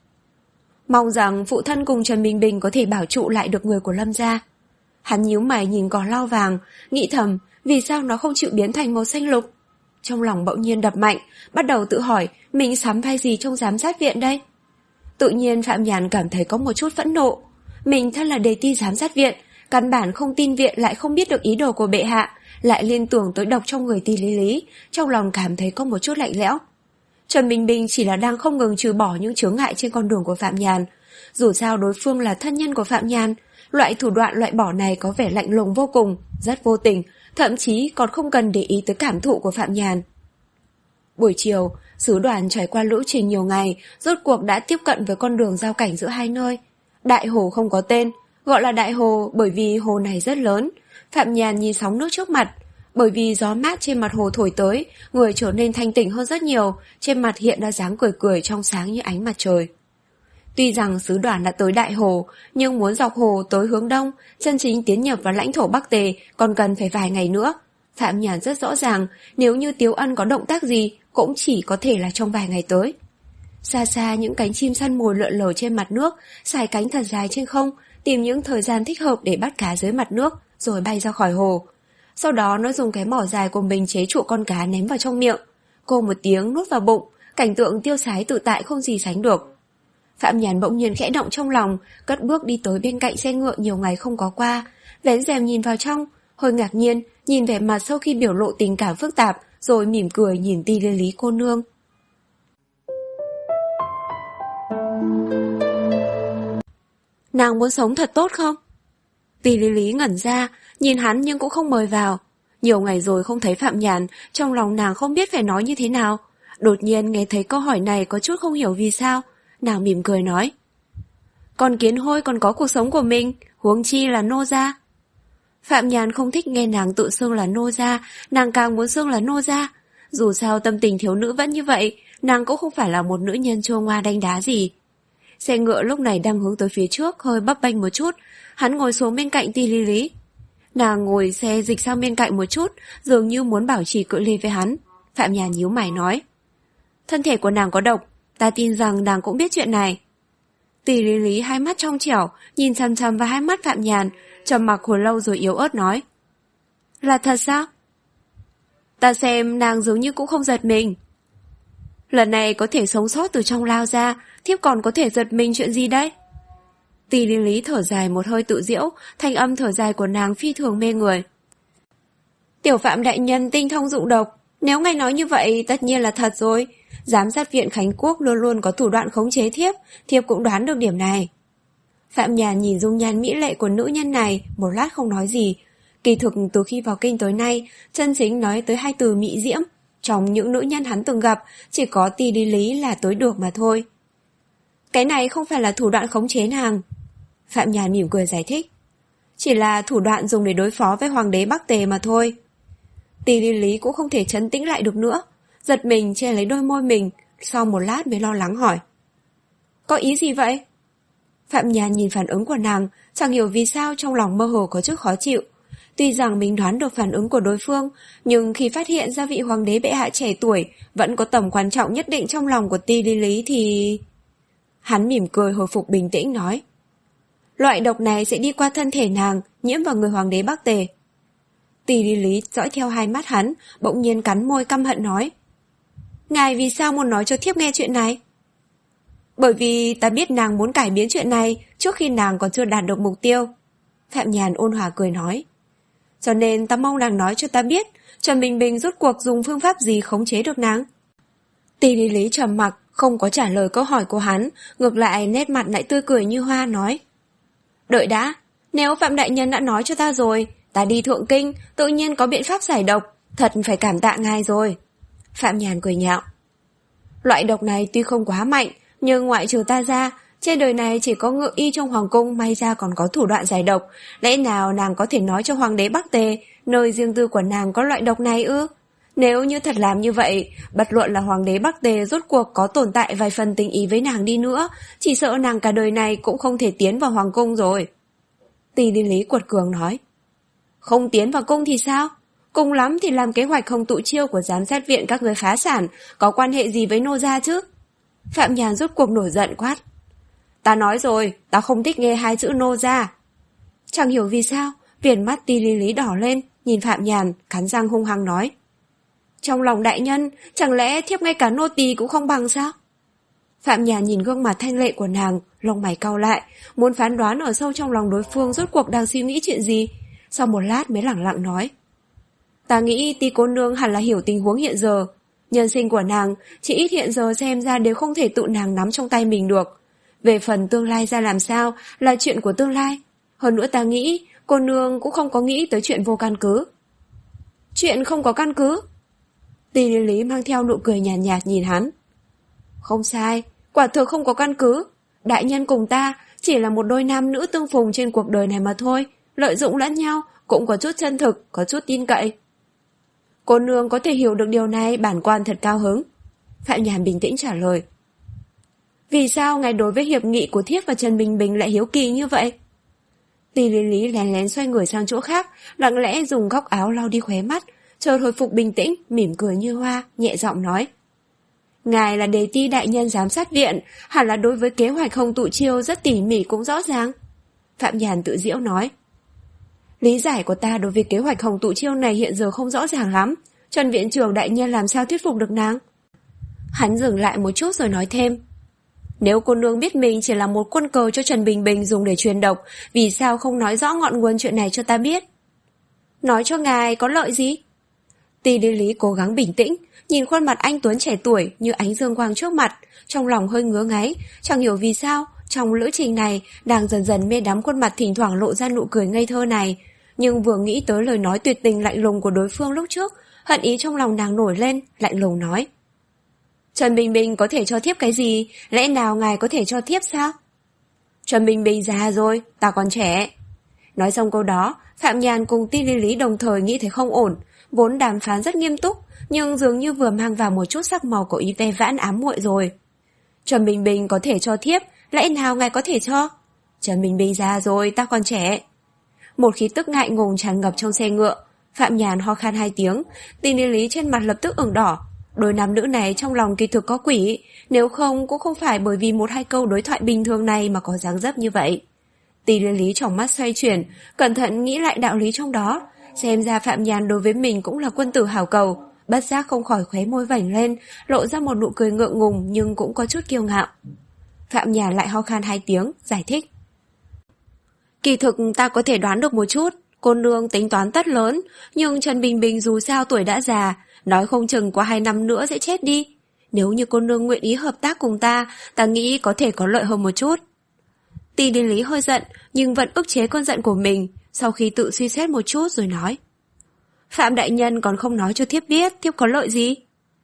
Mong rằng phụ thân cùng Trần Bình Bình có thể bảo trụ lại được người của Lâm gia. Hắn nhíu mày nhìn cỏ lau vàng, nghĩ thầm, vì sao nó không chịu biến thành màu xanh lục? Trong lòng bỗng nhiên đập mạnh, bắt đầu tự hỏi mình sắm vai gì trong giám sát viện đây? Tự nhiên Phạm Nhàn cảm thấy có một chút phẫn nộ. Mình thân là đề ti giám sát viện, căn bản không tin viện lại không biết được ý đồ của bệ hạ, lại liên tưởng tới độc trong người Ti Lý Lý, trong lòng cảm thấy có một chút lạnh lẽo. Trần Bình Bình chỉ là đang không ngừng trừ bỏ những chướng ngại trên con đường của Phạm Nhàn. Dù sao đối phương là thân nhân của Phạm Nhàn, loại thủ đoạn loại bỏ này có vẻ lạnh lùng vô cùng, rất vô tình, thậm chí còn không cần để ý tới cảm thụ của Phạm Nhàn. Buổi chiều, sứ đoàn trải qua lữ trình nhiều ngày, rốt cuộc đã tiếp cận với con đường giao cảnh giữa hai nơi. Đại hồ không có tên, gọi là đại hồ bởi vì hồ này rất lớn. Phạm Nhàn nhìn sóng nước trước mặt, bởi vì gió mát trên mặt hồ thổi tới, người trở nên thanh tỉnh hơn rất nhiều, trên mặt hiện ra dáng cười cười trong sáng như ánh mặt trời. Tuy rằng sứ đoàn đã tới Đại Hồ, nhưng muốn dọc hồ tới hướng đông, chân chính tiến nhập vào lãnh thổ Bắc Tề còn cần phải vài ngày nữa. Phạm Nhàn rất rõ ràng, nếu như Tiếu Ân có động tác gì, cũng chỉ có thể là trong vài ngày tới. Xa xa những cánh chim săn mồi lượn lờ trên mặt nước, xài cánh thật dài trên không, tìm những thời gian thích hợp để bắt cá dưới mặt nước, rồi bay ra khỏi hồ. Sau đó nó dùng cái mỏ dài của mình chế trụ con cá ném vào trong miệng. Cô một tiếng nuốt vào bụng, cảnh tượng tiêu sái tự tại không gì sánh được. Phạm Nhàn bỗng nhiên khẽ động trong lòng, cất bước đi tới bên cạnh xe ngựa nhiều ngày không có qua, vén rèm nhìn vào trong, hơi ngạc nhiên, nhìn vẻ mặt sau khi biểu lộ tình cảm phức tạp, rồi mỉm cười nhìn Ti Lý Lý cô nương. Nàng muốn sống thật tốt không? Ti Lý Lý ngẩn ra, nhìn hắn nhưng cũng không mời vào. Nhiều ngày rồi không thấy Phạm Nhàn, trong lòng nàng không biết phải nói như thế nào. Đột nhiên nghe thấy câu hỏi này có chút không hiểu vì sao. Nàng mỉm cười nói: Con kiến hôi còn có cuộc sống của mình, huống chi là nô gia. Phạm Nhàn không thích nghe nàng tự xưng là nô gia, nàng càng muốn xưng là nô gia. Dù sao tâm tình thiếu nữ vẫn như vậy, nàng cũng không phải là một nữ nhân chua ngoa đanh đá gì. Xe ngựa lúc này đang hướng tới phía trước, hơi bấp bênh một chút. Hắn ngồi xuống bên cạnh Ti Lý Lý. Nàng ngồi xe dịch sang bên cạnh một chút, dường như muốn bảo trì cự ly với hắn. Phạm Nhàn nhíu mày nói: Thân thể của nàng có độc, ta tin rằng nàng cũng biết chuyện này. Ti Lý Lý hai mắt trong trẻo, nhìn chằm chằm vào hai mắt Phạm Nhàn, trầm mặc hồi lâu rồi yếu ớt nói: Là thật sao? Ta xem nàng dường như cũng không giật mình. Lần này có thể sống sót từ trong lao ra, thiếp còn có thể giật mình chuyện gì đấy? Ti Lý Lý thở dài một hơi tự diễu, thanh âm thở dài của nàng phi thường mê người. Tiểu Phạm đại nhân tinh thông dụng độc, nếu ngài nói như vậy tất nhiên là thật rồi. Giám sát viện Khánh Quốc luôn luôn có thủ đoạn khống chế thiếp, thiếp cũng đoán được điểm này. Phạm Nhàn nhìn dung nhan mỹ lệ của nữ nhân này, một lát không nói gì. Kỳ thực từ khi vào kinh tới nay, chân chính nói tới hai từ mỹ diễm, trong những nữ nhân hắn từng gặp, chỉ có Ti Lý Lý là tới được mà thôi. Cái này không phải là thủ đoạn khống chế nàng. Phạm Nhàn mỉm cười giải thích. Chỉ là thủ đoạn dùng để đối phó với hoàng đế Bắc Tề mà thôi. Ti Lý Lý cũng không thể trấn tĩnh lại được nữa, giật mình che lấy đôi môi mình, sau một lát mới lo lắng hỏi: Có ý gì vậy? Phạm Nhàn nhìn phản ứng của nàng, chẳng hiểu vì sao trong lòng mơ hồ có chút khó chịu. Tuy rằng mình đoán được phản ứng của đối phương, nhưng khi phát hiện ra vị hoàng đế bệ hạ trẻ tuổi vẫn có tầm quan trọng nhất định trong lòng của Ti Lý Lý thì... Hắn mỉm cười hồi phục bình tĩnh nói: Loại độc này sẽ đi qua thân thể nàng, nhiễm vào người hoàng đế Bắc Tề. Ti Lý Lý dõi theo hai mắt hắn, bỗng nhiên cắn môi căm hận nói: Ngài vì sao muốn nói cho thiếp nghe chuyện này? Bởi vì ta biết nàng muốn cải biến chuyện này trước khi nàng còn chưa đạt được mục tiêu. Phạm Nhàn ôn hòa cười nói: Cho nên ta mong nàng nói cho ta biết Trần Bình Bình rốt cuộc dùng phương pháp gì khống chế được nàng. Ti Lý Lý trầm mặc, không có trả lời câu hỏi của hắn, ngược lại nét mặt lại tươi cười như hoa nói: Đợi đã, nếu Phạm đại nhân đã nói cho ta rồi, ta đi Thượng Kinh tự nhiên có biện pháp giải độc, thật phải cảm tạ ngài rồi. Phạm Nhàn cười nhạo: Loại độc này tuy không quá mạnh, nhưng ngoại trừ ta ra, trên đời này chỉ có ngự y trong hoàng cung may ra còn có thủ đoạn giải độc. Lẽ nào nàng có thể nói cho hoàng đế Bắc Tề nơi riêng tư của nàng có loại độc này ư? Nếu như thật làm như vậy, bất luận là hoàng đế Bắc Tề rốt cuộc có tồn tại vài phần tình ý với nàng đi nữa, chỉ sợ nàng cả đời này cũng không thể tiến vào hoàng cung rồi. Ti Lý Lý quật cường nói: Không tiến vào cung thì sao? Cùng lắm thì làm kế hoạch không tụ chiêu của giám sát viện các người phá sản, có quan hệ gì với nô gia chứ? Phạm Nhàn rốt cuộc nổi giận quát: Ta nói rồi, ta không thích nghe hai chữ nô gia. Chẳng hiểu vì sao, viền mắt Ti Lý Lý đỏ lên, nhìn Phạm Nhàn, cắn răng hung hăng nói: Trong lòng đại nhân, chẳng lẽ thiếp ngay cả nô tỳ cũng không bằng sao? Phạm Nhàn nhìn gương mặt thanh lệ của nàng, lông mày cau lại, muốn phán đoán ở sâu trong lòng đối phương rốt cuộc đang suy nghĩ chuyện gì. Sau một lát mới lẳng lặng nói: Ta nghĩ Ti cô nương hẳn là hiểu tình huống hiện giờ. Nhân sinh của nàng, chỉ ít hiện giờ xem ra đều không thể tự nàng nắm trong tay mình được. Về phần tương lai ra làm sao là chuyện của tương lai. Hơn nữa ta nghĩ, cô nương cũng không có nghĩ tới chuyện vô căn cứ. Chuyện không có căn cứ? Ti Lý Lý mang theo nụ cười nhàn nhạt, nhạt nhìn hắn. Không sai, quả thực không có căn cứ. Đại nhân cùng ta chỉ là một đôi nam nữ tương phùng trên cuộc đời này mà thôi, lợi dụng lẫn nhau, cũng có chút chân thực, có chút tin cậy. Cô nương có thể hiểu được điều này, bản quan thật cao hứng. Phạm Nhàn bình tĩnh trả lời. Vì sao ngài đối với hiệp nghị của thiếp và Trần Bình Bình lại hiếu kỳ như vậy? Tỷ Lý Lý lén lén xoay người sang chỗ khác, lặng lẽ dùng góc áo lau đi khóe mắt, chợt hồi phục bình tĩnh, mỉm cười như hoa, nhẹ giọng nói. Ngài là đề ti đại nhân giám sát viện, hẳn là đối với kế hoạch Hồng Tụ Chiêu rất tỉ mỉ cũng rõ ràng. Phạm Nhàn tự giễu nói. Lý giải của ta đối với kế hoạch Hồng Tụ Chiêu này hiện giờ không rõ ràng lắm. Trần viện trưởng đại nhân làm sao thuyết phục được nàng? Hắn dừng lại một chút rồi nói thêm. Nếu cô nương biết mình chỉ là một quân cờ cho Trần Bình Bình dùng để truyền độc, vì sao không nói rõ ngọn nguồn chuyện này cho ta biết? Nói cho ngài có lợi gì? Tỷ Lý Lý cố gắng bình tĩnh, nhìn khuôn mặt anh tuấn trẻ tuổi như ánh dương quang trước mặt, trong lòng hơi ngứa ngáy, chẳng hiểu vì sao trong lữ trình này đang dần dần mê đắm khuôn mặt thỉnh thoảng lộ ra nụ cười ngây thơ này, nhưng vừa nghĩ tới lời nói tuyệt tình lạnh lùng của đối phương lúc trước, hận ý trong lòng nàng nổi lên, lạnh lùng nói. Trần Bình Bình có thể cho thiếp cái gì, lẽ nào ngài có thể cho thiếp sao? Trần Bình Bình già rồi, ta còn trẻ. Nói xong câu đó, Phạm Nhàn cùng Ti Lý Lý đồng thời nghĩ thấy không ổn, vốn đàm phán rất nghiêm túc, nhưng dường như vừa mang vào một chút sắc màu của ý ve vãn ám muội rồi. Trần Bình Bình có thể cho thiếp, lẽ nào ngài có thể cho? Trần Bình Bình già rồi, ta còn trẻ. Một khí tức ngại ngùng tràn ngập trong xe ngựa, Phạm Nhàn ho khan hai tiếng, Ti Lý Lý trên mặt lập tức ửng đỏ. Đôi nam nữ này trong lòng kỳ thực có quỷ, nếu không cũng không phải bởi vì một hai câu đối thoại bình thường này mà có dáng dấp như vậy. Tỷ Lý Lý trong mắt xoay chuyển, cẩn thận nghĩ lại đạo lý trong đó, xem ra Phạm Nhàn đối với mình cũng là quân tử hảo cầu, bất giác không khỏi khóe môi vảnh lên, lộ ra một nụ cười ngượng ngùng nhưng cũng có chút kiêu ngạo. Phạm Nhàn lại ho khan hai tiếng, giải thích. Kỳ thực ta có thể đoán được một chút, cô nương tính toán tất lớn, nhưng Trần Bình Bình dù sao tuổi đã già, nói không chừng qua hai năm nữa sẽ chết đi. Nếu như cô nương nguyện ý hợp tác cùng ta, ta nghĩ có thể có lợi hơn một chút. Tỷ Lý Lý hơi giận, nhưng vẫn ức chế cơn giận của mình, sau khi tự suy xét một chút rồi nói. Phạm đại nhân còn không nói cho thiếp biết, thiếp có lợi gì?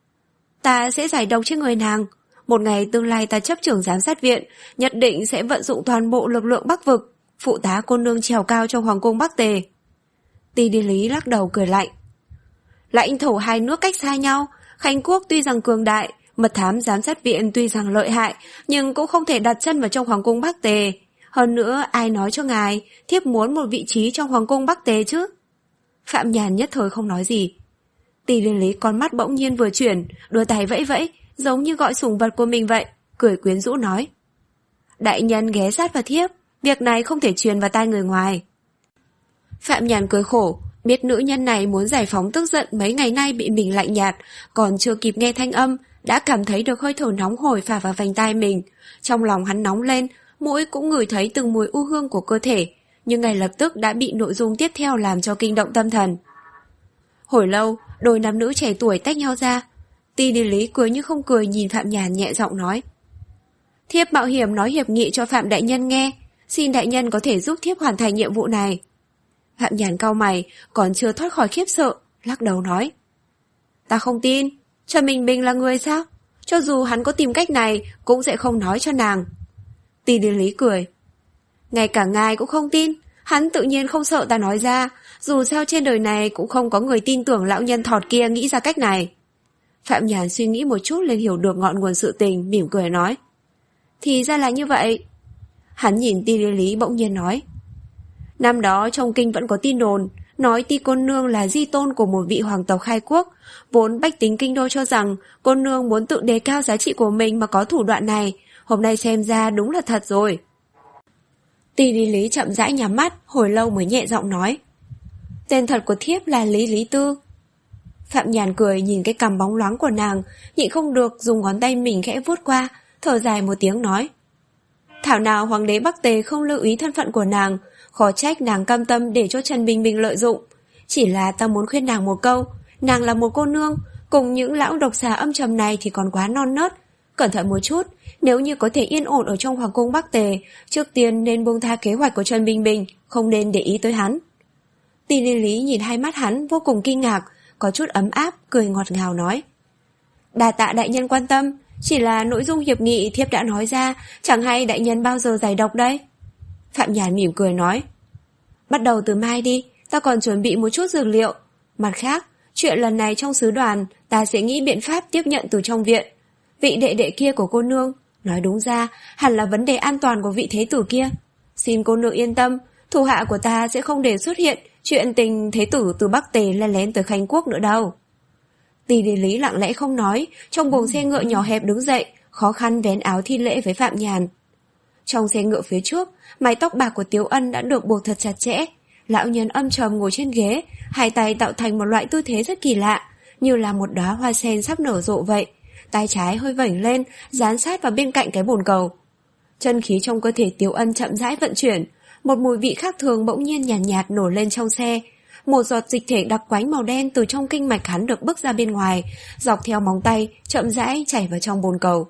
Ta sẽ giải độc trên người nàng. Một ngày tương lai ta chấp trưởng giám sát viện, nhất định sẽ vận dụng toàn bộ lực lượng Bắc vực, phụ tá cô nương trèo cao trong hoàng cung Bắc Tề. Tỷ Lý Lý lắc đầu cười lạnh. Lãnh thổ hai nước cách xa nhau, Khánh quốc tuy rằng cường đại, mật thám giám sát viện tuy rằng lợi hại, nhưng cũng không thể đặt chân vào trong hoàng cung Bắc Tề. Hơn nữa, ai nói cho ngài, thiếp muốn một vị trí trong hoàng cung Bắc Tề chứ? Phạm Nhàn nhất thời không nói gì. Tỷ Lý Lý con mắt bỗng nhiên vừa chuyển, đưa tay vẫy vẫy, giống như gọi sủng vật của mình vậy, cười quyến rũ nói. Đại nhân ghé sát vào thiếp, việc này không thể truyền vào tai người ngoài. Phạm Nhàn cười khổ, biết nữ nhân này muốn giải phóng tức giận mấy ngày nay bị mình lạnh nhạt, còn chưa kịp nghe thanh âm, đã cảm thấy được hơi thở nóng hổi phả vào vành tai mình. Trong lòng hắn nóng lên, mũi cũng ngửi thấy từng mùi u hương của cơ thể, nhưng ngay lập tức đã bị nội dung tiếp theo làm cho kinh động tâm thần. Hồi lâu, đôi nam nữ trẻ tuổi tách nhau ra. Ti Lý Lý cười như không cười nhìn Phạm Nhàn nhẹ giọng nói. Thiếp mạo hiểm nói hiệp nghị cho Phạm đại nhân nghe, xin đại nhân có thể giúp thiếp hoàn thành nhiệm vụ này. Phạm Nhàn cau mày, còn chưa thoát khỏi khiếp sợ, lắc đầu nói. Ta không tin, Trần Bình Bình là người sao? Cho dù hắn có tìm cách này, cũng sẽ không nói cho nàng. Ti Lý Lý cười. Ngay cả ngài cũng không tin, hắn tự nhiên không sợ ta nói ra, dù sao trên đời này cũng không có người tin tưởng lão nhân thọt kia nghĩ ra cách này. Phạm Nhàn suy nghĩ một chút lên hiểu được ngọn nguồn sự tình, mỉm cười nói. Thì ra là như vậy. Hắn nhìn Ti Lý Lý bỗng nhiên nói. Năm đó trong kinh vẫn có tin đồn, nói Ti cô nương là di tôn của một vị hoàng tộc khai quốc, vốn bách tính kinh đô cho rằng cô nương muốn tự đề cao giá trị của mình mà có thủ đoạn này, hôm nay xem ra đúng là thật rồi. Ti Lý Lý chậm rãi nhắm mắt, hồi lâu mới nhẹ giọng nói. Tên thật của thiếp là Lý Lý Tư. Phạm Nhàn cười nhìn cái cằm bóng loáng của nàng, nhịn không được dùng ngón tay mình khẽ vuốt qua, thở dài một tiếng nói. Thảo nào hoàng đế Bắc Tề không lưu ý thân phận của nàng, khó trách nàng cam tâm để cho Trần Bình Bình lợi dụng. Chỉ là ta muốn khuyên nàng một câu, nàng là một cô nương, cùng những lão độc xà âm trầm này thì còn quá non nớt. Cẩn thận một chút, nếu như có thể yên ổn ở trong hoàng cung Bắc Tề, trước tiên nên buông tha kế hoạch của Trần Bình Bình, không nên để ý tới hắn. Ti Lý Lý nhìn hai mắt hắn vô cùng kinh ngạc, có chút ấm áp, cười ngọt ngào nói. Đà tạ đại nhân quan tâm, chỉ là nội dung hiệp nghị thiếp đã nói ra, chẳng hay đại nhân bao giờ giải độc đây? Phạm Nhàn mỉm cười nói. Bắt đầu từ mai đi, ta còn chuẩn bị một chút dược liệu. Mặt khác, chuyện lần này trong sứ đoàn, ta sẽ nghĩ biện pháp tiếp nhận từ trong viện. Vị đệ đệ kia của cô nương, Nói đúng ra, hẳn là vấn đề an toàn của vị thế tử kia. Xin cô nương yên tâm, thủ hạ của ta sẽ không để xuất hiện chuyện tình thế tử từ Bắc Tề len lén tới Khánh Quốc nữa đâu. Tỷ Lý Lý lặng lẽ không nói, trong buồng xe ngựa nhỏ hẹp đứng dậy, khó khăn vén áo thi lễ với Phạm Nhàn. Trong xe ngựa phía trước, mái tóc bạc của Tiếu Ân đã được buộc thật chặt chẽ. Lão nhân âm trầm ngồi trên ghế, hai tay tạo thành một loại tư thế rất kỳ lạ, như là một đóa hoa sen sắp nở rộ vậy. Tay trái hơi vểnh lên, dán sát vào bên cạnh cái bồn cầu. Chân khí trong cơ thể Tiếu Ân chậm rãi vận chuyển, một mùi vị khác thường bỗng nhiên nhàn nhạt, nhạt nổi lên trong xe. Một giọt dịch thể đặc quánh màu đen từ trong kinh mạch hắn được bức ra bên ngoài, dọc theo móng tay, chậm rãi chảy vào trong bồn cầu.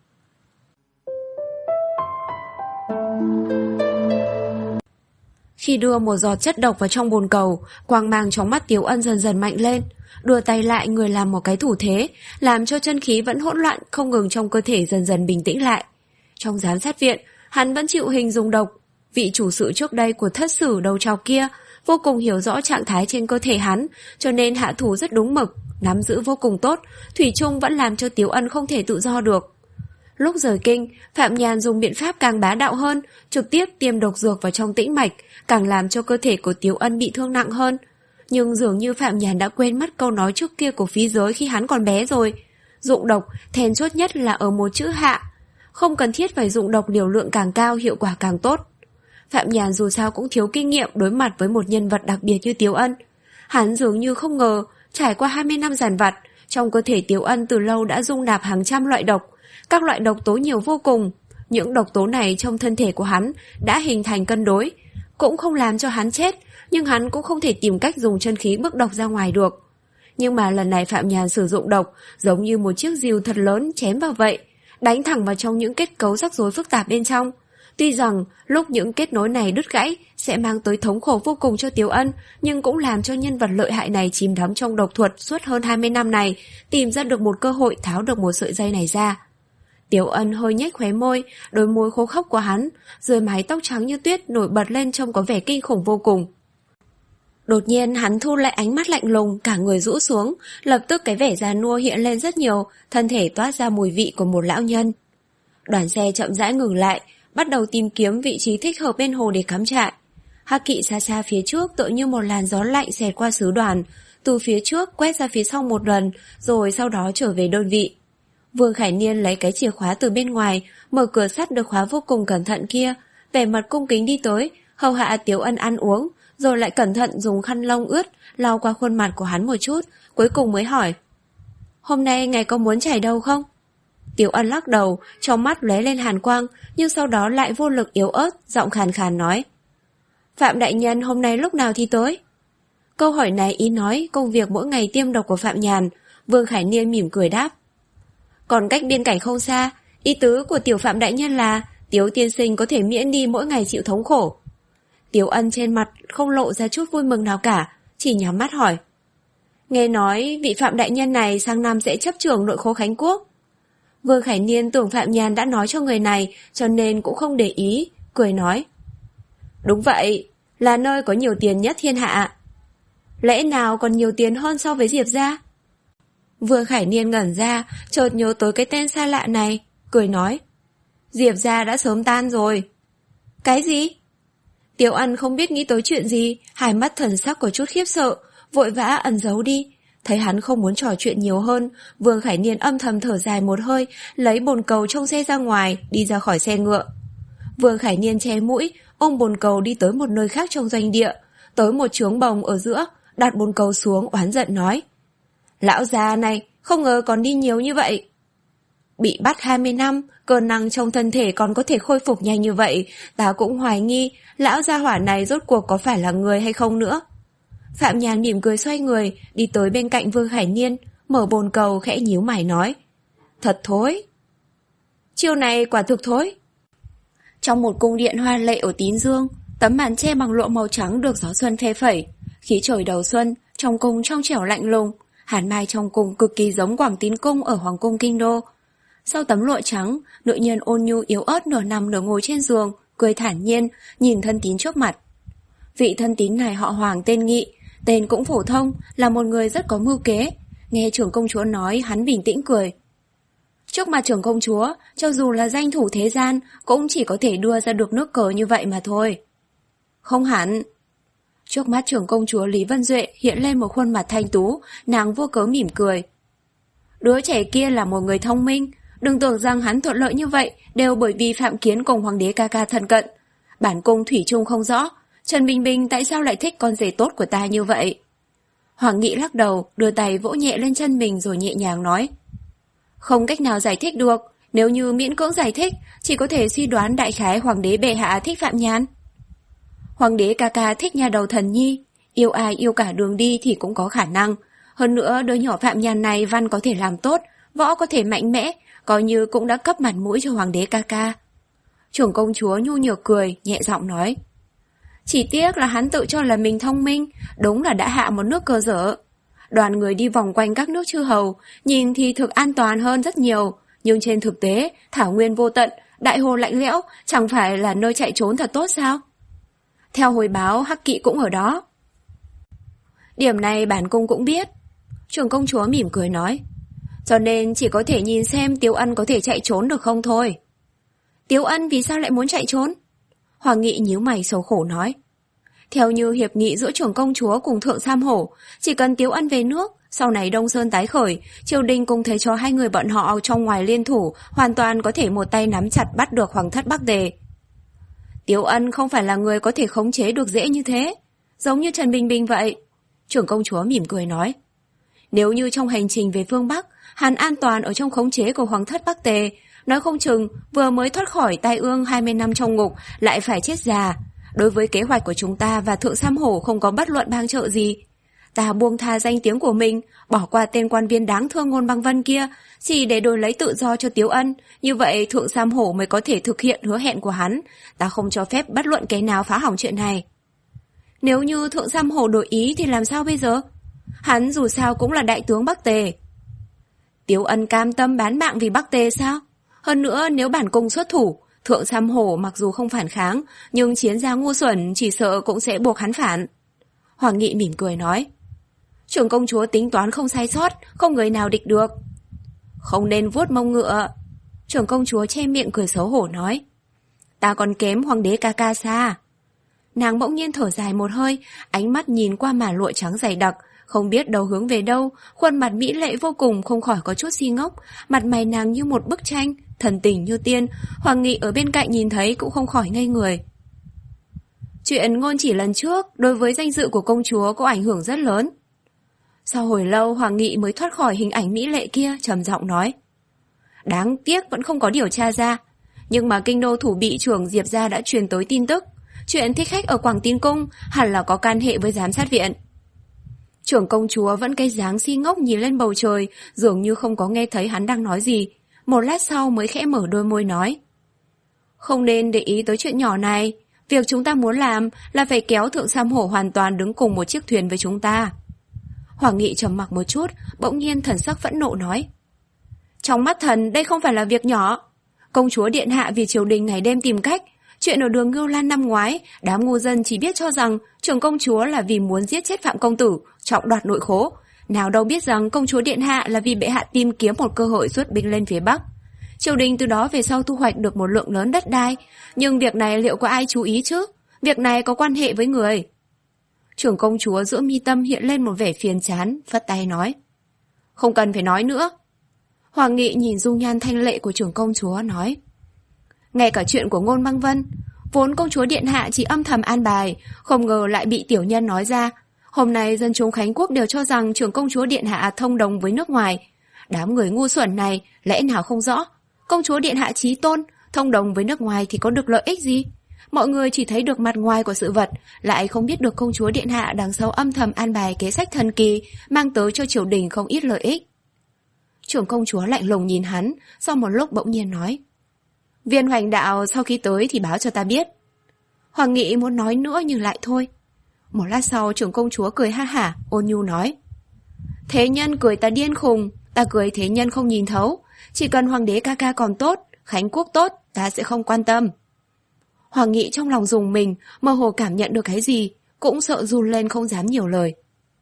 Khi đưa một giọt chất độc vào trong bồn cầu, quang mang trong mắt Tiếu Ân dần dần mạnh lên. Đưa tay lại, người làm một cái thủ thế, làm cho chân khí vẫn hỗn loạn không ngừng trong cơ thể dần dần bình tĩnh lại. Trong giám sát viện, hắn vẫn chịu hình dùng độc. Vị chủ sự trước đây của Thất Sử đầu trọc kia vô cùng hiểu rõ trạng thái trên cơ thể hắn, cho nên hạ thủ rất đúng mực, nắm giữ vô cùng tốt, thủy chung vẫn làm cho Tiếu Ân không thể tự do được. Lúc rời kinh, Phạm Nhàn dùng biện pháp càng bá đạo hơn, trực tiếp tiêm độc dược vào trong tĩnh mạch, càng làm cho cơ thể của Tiếu Ân bị thương nặng hơn. Nhưng dường như Phạm Nhàn đã quên mất câu nói trước kia của Phí Giới khi hắn còn bé rồi. Dụng độc, then chốt nhất là ở một chữ hạ. Không cần thiết phải dụng độc liều lượng càng cao, hiệu quả càng tốt. Phạm Nhàn dù sao cũng thiếu kinh nghiệm đối mặt với một nhân vật đặc biệt như Tiếu Ân. Hắn dường như không ngờ, trải qua hai mươi năm dằn vặt, trong cơ thể Tiếu Ân từ lâu đã dung nạp hàng trăm loại độc. Các loại độc tố nhiều vô cùng. Những độc tố này trong thân thể của hắn đã hình thành cân đối, cũng không làm cho hắn chết, nhưng hắn cũng không thể tìm cách dùng chân khí bức độc ra ngoài được. Nhưng mà lần này Phạm Nhàn sử dụng độc giống như một chiếc rìu thật lớn chém vào vậy, đánh thẳng vào trong những kết cấu rắc rối phức tạp bên trong. Tuy rằng lúc những kết nối này đứt gãy sẽ mang tới thống khổ vô cùng cho Tiếu Ân, nhưng cũng làm cho nhân vật lợi hại này chìm đắm trong độc thuật suốt hơn hai mươi năm này tìm ra được một cơ hội tháo được một sợi dây này ra. Tiếu Ân hơi nhếch khóe môi, đôi môi khô khốc của hắn, rồi mái tóc trắng như tuyết nổi bật lên trông có vẻ kinh khủng vô cùng. Đột nhiên hắn thu lại ánh mắt lạnh lùng, cả người rũ xuống, lập tức cái vẻ già nua hiện lên rất nhiều, thân thể toát ra mùi vị của một lão nhân. Đoàn xe chậm rãi ngừng lại, bắt đầu tìm kiếm vị trí thích hợp bên hồ để cắm trại. Hắc Kỵ xa xa phía trước tựa như một làn gió lạnh xẹt qua xứ đoàn, từ phía trước quét ra phía sau một lần, rồi sau đó trở về đơn vị. Vương Khải Niên lấy cái chìa khóa từ bên ngoài, mở cửa sắt được khóa vô cùng cẩn thận kia, vẻ mặt cung kính đi tới, hầu hạ Tiếu Ân ăn uống, rồi lại cẩn thận dùng khăn lông ướt lau qua khuôn mặt của hắn một chút, cuối cùng mới hỏi: "Hôm nay ngài có muốn chảy đâu không?" Tiếu Ân lắc đầu, trong mắt lóe lên hàn quang, nhưng sau đó lại vô lực yếu ớt, giọng khàn khàn nói: "Phạm đại nhân hôm nay lúc nào thì tới?" Câu hỏi này ý nói công việc mỗi ngày tiêm độc của Phạm Nhàn. Vương Khải Niên mỉm cười đáp: "Còn cách biên cảnh không xa, ý tứ của tiểu Phạm đại nhân là Tiếu tiên sinh có thể miễn đi mỗi ngày chịu thống khổ." Tiếu Ân trên mặt không lộ ra chút vui mừng nào cả, chỉ nhắm mắt hỏi: "Nghe nói vị Phạm đại nhân này sang năm sẽ chấp trưởng nội khố Khánh Quốc." Vương Khải Niên tưởng Phạm Nhàn đã nói cho người này, cho nên cũng không để ý, cười nói: "Đúng vậy, là nơi có nhiều tiền nhất thiên hạ." "Lẽ nào còn nhiều tiền hơn so với Diệp gia?" Vương Khải Niên ngẩn ra, chợt nhớ tới cái tên xa lạ này, cười nói: "Diệp gia đã sớm tan rồi." "Cái gì?" Tiếu Ân không biết nghĩ tới chuyện gì, hai mắt thần sắc có chút khiếp sợ, vội vã ẩn giấu đi. Thấy hắn không muốn trò chuyện nhiều hơn, Vương Khải Niên âm thầm thở dài một hơi, lấy bồn cầu trong xe ra ngoài, đi ra khỏi xe ngựa. Vương Khải Niên che mũi, ôm bồn cầu đi tới một nơi khác trong doanh địa, tới một trướng bồng ở giữa, đặt bồn cầu xuống oán giận nói: "Lão già này, không ngờ còn đi nhiều như vậy." Bị bắt hai mươi năm, cơ năng trong thân thể còn có thể khôi phục nhanh như vậy, ta cũng hoài nghi lão gia hỏa này rốt cuộc có phải là người hay không nữa. Phạm Nhàn mỉm cười xoay người, đi tới bên cạnh Vương Khải Niên, mở bồn cầu khẽ nhíu mày nói: "Thật thối." Chiêu này quả thực thối. Trong một cung điện hoa lệ ở Tín Dương, tấm màn che bằng lụa màu trắng được gió xuân phe phẩy, khí trời đầu xuân, trong cung trong trẻo lạnh lùng, hàn mai trong cung cực kỳ giống Quảng Tín cung ở Hoàng cung kinh đô. Sau tấm lụa trắng, nữ nhân ôn nhu yếu ớt nửa nằm nửa ngồi trên giường, cười thản nhiên, nhìn thân tín trước mặt. Vị thân tín này họ Hoàng tên Nghị, tên cũng phổ thông, là một người rất có mưu kế. Nghe trưởng công chúa nói, hắn bình tĩnh cười: Trước mặt trưởng công chúa, cho dù là danh thủ thế gian, cũng chỉ có thể đưa ra được nước cờ như vậy mà thôi. Không hẳn. Trước mắt trưởng công chúa Lý Vân Duệ hiện lên một khuôn mặt thanh tú, nàng vô cớ mỉm cười. Đứa trẻ kia là một người thông minh, đừng tưởng rằng hắn thuận lợi như vậy đều bởi vì Phạm Kiến cùng hoàng đế ca ca thân cận. Bản cung thủy chung không rõ, Trần Bình Bình tại sao lại thích con rể tốt của ta như vậy? Hoàng Nghị lắc đầu, đưa tay vỗ nhẹ lên chân mình rồi nhẹ nhàng nói. Không cách nào giải thích được, nếu như miễn cưỡng giải thích, chỉ có thể suy đoán đại khái hoàng đế bệ hạ thích Phạm Nhan. Hoàng đế ca ca thích nhà đầu thần nhi, yêu ai yêu cả đường đi thì cũng có khả năng. Hơn nữa đứa nhỏ Phạm Nhan này văn có thể làm tốt, võ có thể mạnh mẽ, coi như cũng đã cấp mặt mũi cho hoàng đế ca ca. Trưởng công chúa nhu nhược cười, nhẹ giọng nói. Chỉ tiếc là hắn tự cho là mình thông minh, đúng là đã hạ một nước cờ dở. Đoàn người đi vòng quanh các nước chư hầu, nhìn thì thực an toàn hơn rất nhiều, nhưng trên thực tế, thảo nguyên vô tận, đại hồ lạnh lẽo, chẳng phải là nơi chạy trốn thật tốt sao? Theo hồi báo, Hắc Kỵ cũng ở đó. Điểm này bản cung cũng biết. Trưởng công chúa mỉm cười nói. Cho nên chỉ có thể nhìn xem Tiếu Ân có thể chạy trốn được không thôi. Tiếu Ân vì sao lại muốn chạy trốn? Hoàng Nghị nhíu mày xấu khổ nói. Theo như hiệp nghị giữa trưởng công chúa cùng thượng Sam Hổ, chỉ cần Tiếu Ân về nước, sau này Đông Sơn tái khởi, triều đình cùng thầy cho hai người bọn họ trong ngoài liên thủ, hoàn toàn có thể một tay nắm chặt bắt được hoàng thất Bắc Tề. Tiếu Ân không phải là người có thể khống chế được dễ như thế, giống như Trần Bình Bình vậy. Trưởng công chúa mỉm cười nói. Nếu như trong hành trình về phương Bắc, hắn an toàn ở trong khống chế của hoàng thất Bắc Tề, nói không chừng vừa mới thoát khỏi tai ương hai mươi năm trong ngục lại phải chết già. Đối với kế hoạch của chúng ta và thượng Sam Hổ không có bất luận bang trợ gì. Ta buông tha danh tiếng của mình, bỏ qua tên quan viên đáng thương Ngôn Băng Vân kia, chỉ để đổi lấy tự do cho Tiếu Ân. Như vậy thượng Sam Hổ mới có thể thực hiện hứa hẹn của hắn. Ta không cho phép bất luận kẻ nào phá hỏng chuyện này. Nếu như thượng Sam Hổ đổi ý thì làm sao bây giờ? Hắn dù sao cũng là đại tướng Bắc Tề. Tiếu Ân cam tâm bán mạng vì Bắc Tề sao? Hơn nữa nếu bản cung xuất thủ, thượng Sam Hổ mặc dù không phản kháng, nhưng chiến gia ngu xuẩn chỉ sợ cũng sẽ buộc hắn phản. Hoàng Nghị mỉm cười nói. Trưởng công chúa tính toán không sai sót, không người nào địch được. Không nên vuốt mông ngựa. Trưởng công chúa che miệng cười xấu hổ nói. Ta còn kém hoàng đế ca ca xa. Nàng bỗng nhiên thở dài một hơi, ánh mắt nhìn qua màn lụa trắng dày đặc, không biết đầu hướng về đâu, khuôn mặt mỹ lệ vô cùng không khỏi có chút si ngốc, mặt mày nàng như một bức tranh, thần tình như tiên. Hoàng Nghị ở bên cạnh nhìn thấy cũng không khỏi ngây người. Chuyện ngôn chỉ lần trước đối với danh dự của công chúa có ảnh hưởng rất lớn. Sau hồi lâu Hoàng Nghị mới thoát khỏi hình ảnh mỹ lệ kia, trầm giọng nói. Đáng tiếc vẫn không có điều tra ra, nhưng mà kinh đô thủ bị trưởng Diệp gia đã truyền tới tin tức, chuyện thích khách ở Quảng Tín Cung hẳn là có can hệ với giám sát viện. Trưởng công chúa vẫn cái dáng si ngốc nhìn lên bầu trời, dường như không có nghe thấy hắn đang nói gì. Một lát sau mới khẽ mở đôi môi nói. Không nên để ý tới chuyện nhỏ này, việc chúng ta muốn làm là phải kéo thượng Sam Hổ hoàn toàn đứng cùng một chiếc thuyền với chúng ta. Hoàng Nghị trầm mặc một chút, bỗng nhiên thần sắc phẫn nộ nói. Trong mắt thần đây không phải là việc nhỏ. Công chúa điện hạ vì triều đình ngày đêm tìm cách. Chuyện ở đường Ngưu Lan năm ngoái, đám ngu dân chỉ biết cho rằng trưởng công chúa là vì muốn giết chết Phạm công tử, trọng đoạt nội khố. Nào đâu biết rằng công chúa điện hạ là vì bệ hạ tìm kiếm một cơ hội xuất binh lên phía Bắc. Triều đình từ đó về sau thu hoạch được một lượng lớn đất đai, nhưng việc này liệu có ai chú ý chứ? Việc này có quan hệ với người. Trưởng công chúa giữa mi tâm hiện lên một vẻ phiền chán, phất tay nói. Không cần phải nói nữa. Hoàng Nghị nhìn dung nhan thanh lệ của trưởng công chúa nói. Ngay cả chuyện của Ngôn Băng Vân, vốn công chúa điện hạ chỉ âm thầm an bài, không ngờ lại bị tiểu nhân nói ra. Hôm nay dân chúng Khánh Quốc đều cho rằng trưởng công chúa điện hạ thông đồng với nước ngoài. Đám người ngu xuẩn này lẽ nào không rõ? Công chúa điện hạ chí tôn, thông đồng với nước ngoài thì có được lợi ích gì? Mọi người chỉ thấy được mặt ngoài của sự vật, lại không biết được công chúa điện hạ đằng sau âm thầm an bài kế sách thần kỳ, mang tới cho triều đình không ít lợi ích. Trưởng công chúa lạnh lùng nhìn hắn, sau một lúc bỗng nhiên nói. Viên Hoành đạo sau khi tới thì báo cho ta biết. Hoàng Nghị muốn nói nữa nhưng lại thôi. Một lát sau trưởng công chúa cười ha hả, ôn nhu nói. Thế nhân cười ta điên khùng, ta cười thế nhân không nhìn thấu. Chỉ cần hoàng đế ca ca còn tốt, Khánh Quốc tốt, ta sẽ không quan tâm. Hoàng Nghị trong lòng rùng mình, mơ hồ cảm nhận được cái gì, cũng sợ run lên không dám nhiều lời.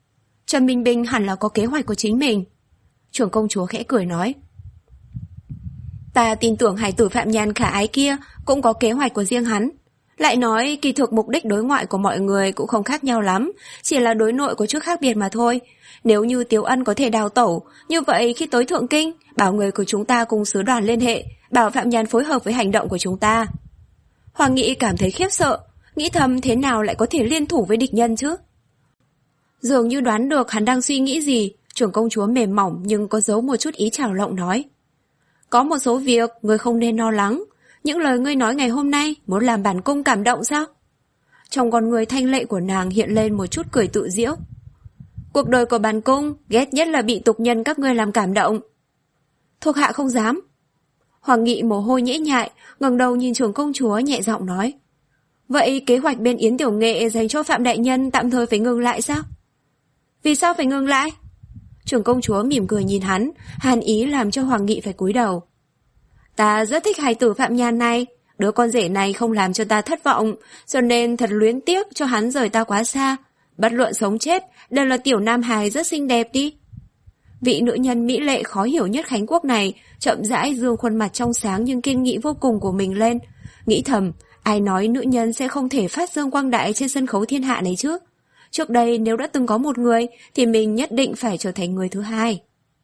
Trần Bình Bình hẳn là có kế hoạch của chính mình. Trưởng công chúa khẽ cười nói. Ta tin tưởng hài tử Phạm Nhàn khả ái kia cũng có kế hoạch của riêng hắn. Lại nói kỳ thực mục đích đối ngoại của mọi người cũng không khác nhau lắm, chỉ là đối nội có chút khác biệt mà thôi. Nếu như Tiếu Ân có thể đào tẩu, như vậy khi tới Thượng Kinh, bảo người của chúng ta cùng sứ đoàn liên hệ, bảo Phạm Nhàn phối hợp với hành động của chúng ta. Hoàng Nghị cảm thấy khiếp sợ, nghĩ thầm thế nào lại có thể liên thủ với địch nhân chứ? Dường như đoán được hắn đang suy nghĩ gì, trưởng công chúa mềm mỏng nhưng có giấu một chút ý trào lộng nói. Có một số việc người không nên lo lắng. Những lời ngươi nói ngày hôm nay muốn làm bản cung cảm động sao? Trong con người thanh lệ của nàng hiện lên một chút cười tự giễu. Cuộc đời của bản cung ghét nhất là bị tục nhân các ngươi làm cảm động. Thuộc hạ không dám. Hoàng Nghị mồ hôi nhễ nhại, ngẩng đầu nhìn trưởng công chúa nhẹ giọng nói. Vậy kế hoạch bên Yến Tiểu Nghệ dành cho Phạm Đại Nhân tạm thời phải ngừng lại sao? Vì sao phải ngừng lại? Trưởng công chúa mỉm cười nhìn hắn, hàn ý làm cho Hoàng Nghị phải cúi đầu. Ta rất thích hài tử Phạm Nhàn này, đứa con rể này không làm cho ta thất vọng, cho nên thật luyến tiếc cho hắn rời ta quá xa. Bất luận sống chết, đều là tiểu nam hài rất xinh đẹp đi. Vị nữ nhân mỹ lệ khó hiểu nhất Khánh Quốc này chậm rãi dương khuôn mặt trong sáng nhưng kiên nghị vô cùng của mình lên, nghĩ thầm, ai nói nữ nhân sẽ không thể phát dương quang đại trên sân khấu thiên hạ này chứ? Trước đây nếu đã từng có một người thì mình nhất định phải trở thành người thứ hai.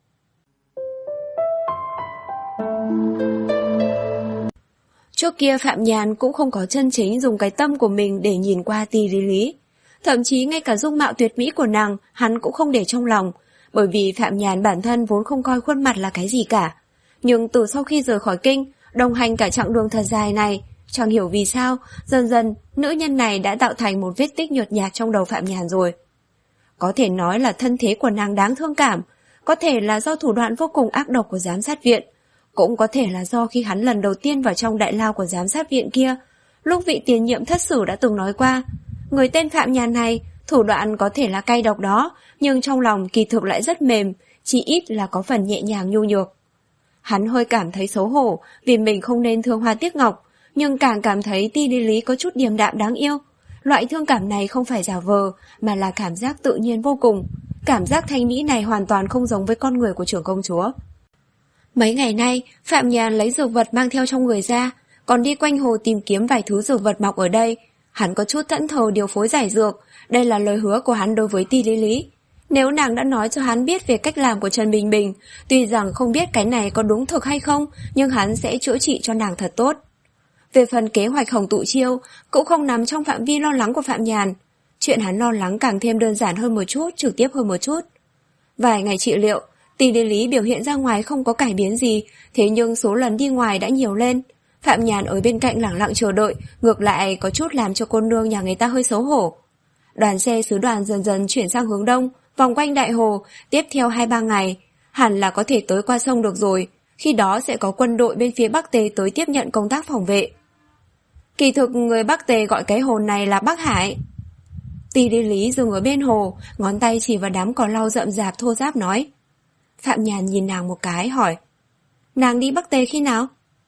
Trước kia Phạm Nhàn cũng không có chân chính dùng cái tâm của mình để nhìn qua Ti Lý Lý. Thậm chí ngay cả dung mạo tuyệt mỹ của nàng hắn cũng không để trong lòng, bởi vì Phạm Nhàn bản thân vốn không coi khuôn mặt là cái gì cả. Nhưng từ sau khi rời khỏi kinh, đồng hành cả chặng đường thật dài này, chẳng hiểu vì sao, dần dần nữ nhân này đã tạo thành một vết tích nhợt nhạt trong đầu Phạm Nhàn rồi. Có thể nói là thân thế của nàng đáng thương cảm, có thể là do thủ đoạn vô cùng ác độc của giám sát viện, cũng có thể là do khi hắn lần đầu tiên vào trong đại lao của giám sát viện kia, lúc vị tiền nhiệm thất sử đã từng nói qua, người tên Phạm Nhàn này, thủ đoạn có thể là cay độc đó, nhưng trong lòng kỳ thực lại rất mềm, chỉ ít là có phần nhẹ nhàng nhu nhược. Hắn hơi cảm thấy xấu hổ vì mình không nên thương hoa tiếc ngọc, nhưng càng cảm thấy Ti Lý Lý có chút điềm đạm đáng yêu. Loại thương cảm này không phải giả vờ, mà là cảm giác tự nhiên vô cùng. Cảm giác thanh mỹ này hoàn toàn không giống với con người của trưởng công chúa. Mấy ngày nay, Phạm Nhàn lấy dược vật mang theo trong người ra, còn đi quanh hồ tìm kiếm vài thứ dược vật mọc ở đây. Hắn có chút thẫn thờ điều phối giải dược, đây là lời hứa của hắn đối với Ti Lý Lý. Nếu nàng đã nói cho hắn biết về cách làm của Trần Bình Bình, tuy rằng không biết cái này có đúng thực hay không, nhưng hắn sẽ chữa trị cho nàng thật tốt. Về phần kế hoạch Hồng Tụ Chiêu, cũng không nằm trong phạm vi lo lắng của Phạm Nhàn. Chuyện hắn lo lắng càng thêm đơn giản hơn một chút, trực tiếp hơn một chút. Vài ngày trị liệu, Ti Lý Lý biểu hiện ra ngoài không có cải biến gì, thế nhưng số lần đi ngoài đã nhiều lên. Phạm Nhàn ở bên cạnh lẳng lặng chờ đợi, ngược lại có chút làm cho cô nương nhà người ta hơi xấu hổ. Đoàn xe sứ đoàn dần dần chuyển sang hướng đông, vòng quanh đại hồ, tiếp theo hai ba ngày, hẳn là có thể tới qua sông được rồi, khi đó sẽ có quân đội bên phía Bắc Tề tới tiếp nhận công tác phòng vệ. Kỳ thực người Bắc Tề gọi cái hồ này là Bắc Hải. Ti Lý Lý dừng ở bên hồ, ngón tay chỉ vào đám cỏ lau rậm rạp thô ráp nói. Phạm Nhàn nhìn nàng một cái hỏi, nàng đi Bắc Tề khi nào?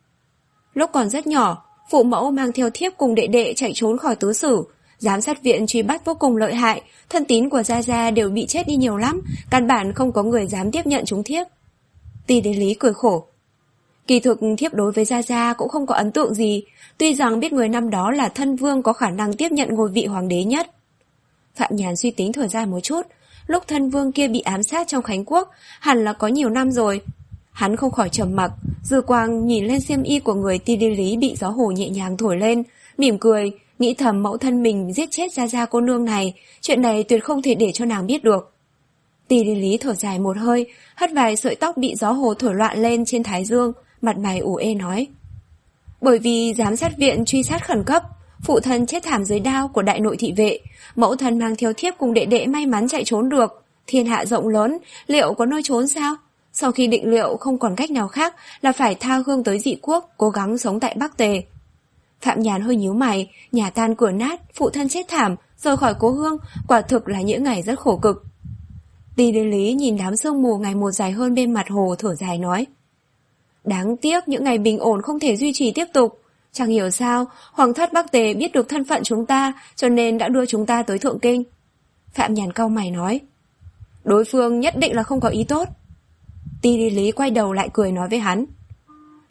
Lúc còn rất nhỏ, phụ mẫu mang theo thiếp cùng đệ đệ chạy trốn khỏi tứ sử, giám sát viện truy bắt vô cùng lợi hại, thân tín của Gia Gia đều bị chết đi nhiều lắm, căn bản không có người dám tiếp nhận chúng thiếp. Ti Lý Lý cười khổ. Kỳ thực thiếp đối với Gia Gia cũng không có ấn tượng gì, tuy rằng biết người năm đó là thân vương có khả năng tiếp nhận ngôi vị hoàng đế nhất. Phạm Nhàn suy tính thời gian một chút, lúc thân vương kia bị ám sát trong Khánh Quốc, hẳn là có nhiều năm rồi. Hắn không khỏi trầm mặc, dư quang nhìn lên xiêm y của người Ti Lý Lý bị gió hồ nhẹ nhàng thổi lên, mỉm cười, nghĩ thầm mẫu thân mình giết chết Gia Gia cô nương này, chuyện này tuyệt không thể để cho nàng biết được. Ti Lý Lý thở dài một hơi, hất vài sợi tóc bị gió hồ thổi loạn lên trên thái dương, mặt mày ủ ê nói. Bởi vì giám sát viện truy sát khẩn cấp, phụ thân chết thảm dưới đao của đại nội thị vệ, mẫu thân mang theo thiếp cùng đệ đệ may mắn chạy trốn được. Thiên hạ rộng lớn, liệu có nơi trốn sao? Sau khi định liệu không còn cách nào khác là phải tha hương tới dị quốc, cố gắng sống tại Bắc Tề. Phạm Nhàn hơi nhíu mày, nhà tan cửa nát, phụ thân chết thảm, rời khỏi cố hương, quả thực là những ngày rất khổ cực. Ti Lý Lý nhìn đám sương mù ngày một dài hơn bên mặt hồ thở dài nói. Đáng tiếc những ngày bình ổn không thể duy trì tiếp tục. Chẳng hiểu sao, Hoàng thất Bắc Tề biết được thân phận chúng ta, cho nên đã đưa chúng ta tới Thượng Kinh. Phạm Nhàn cau mày nói. Đối phương nhất định là không có ý tốt. Ti Lý Lý quay đầu lại cười nói với hắn.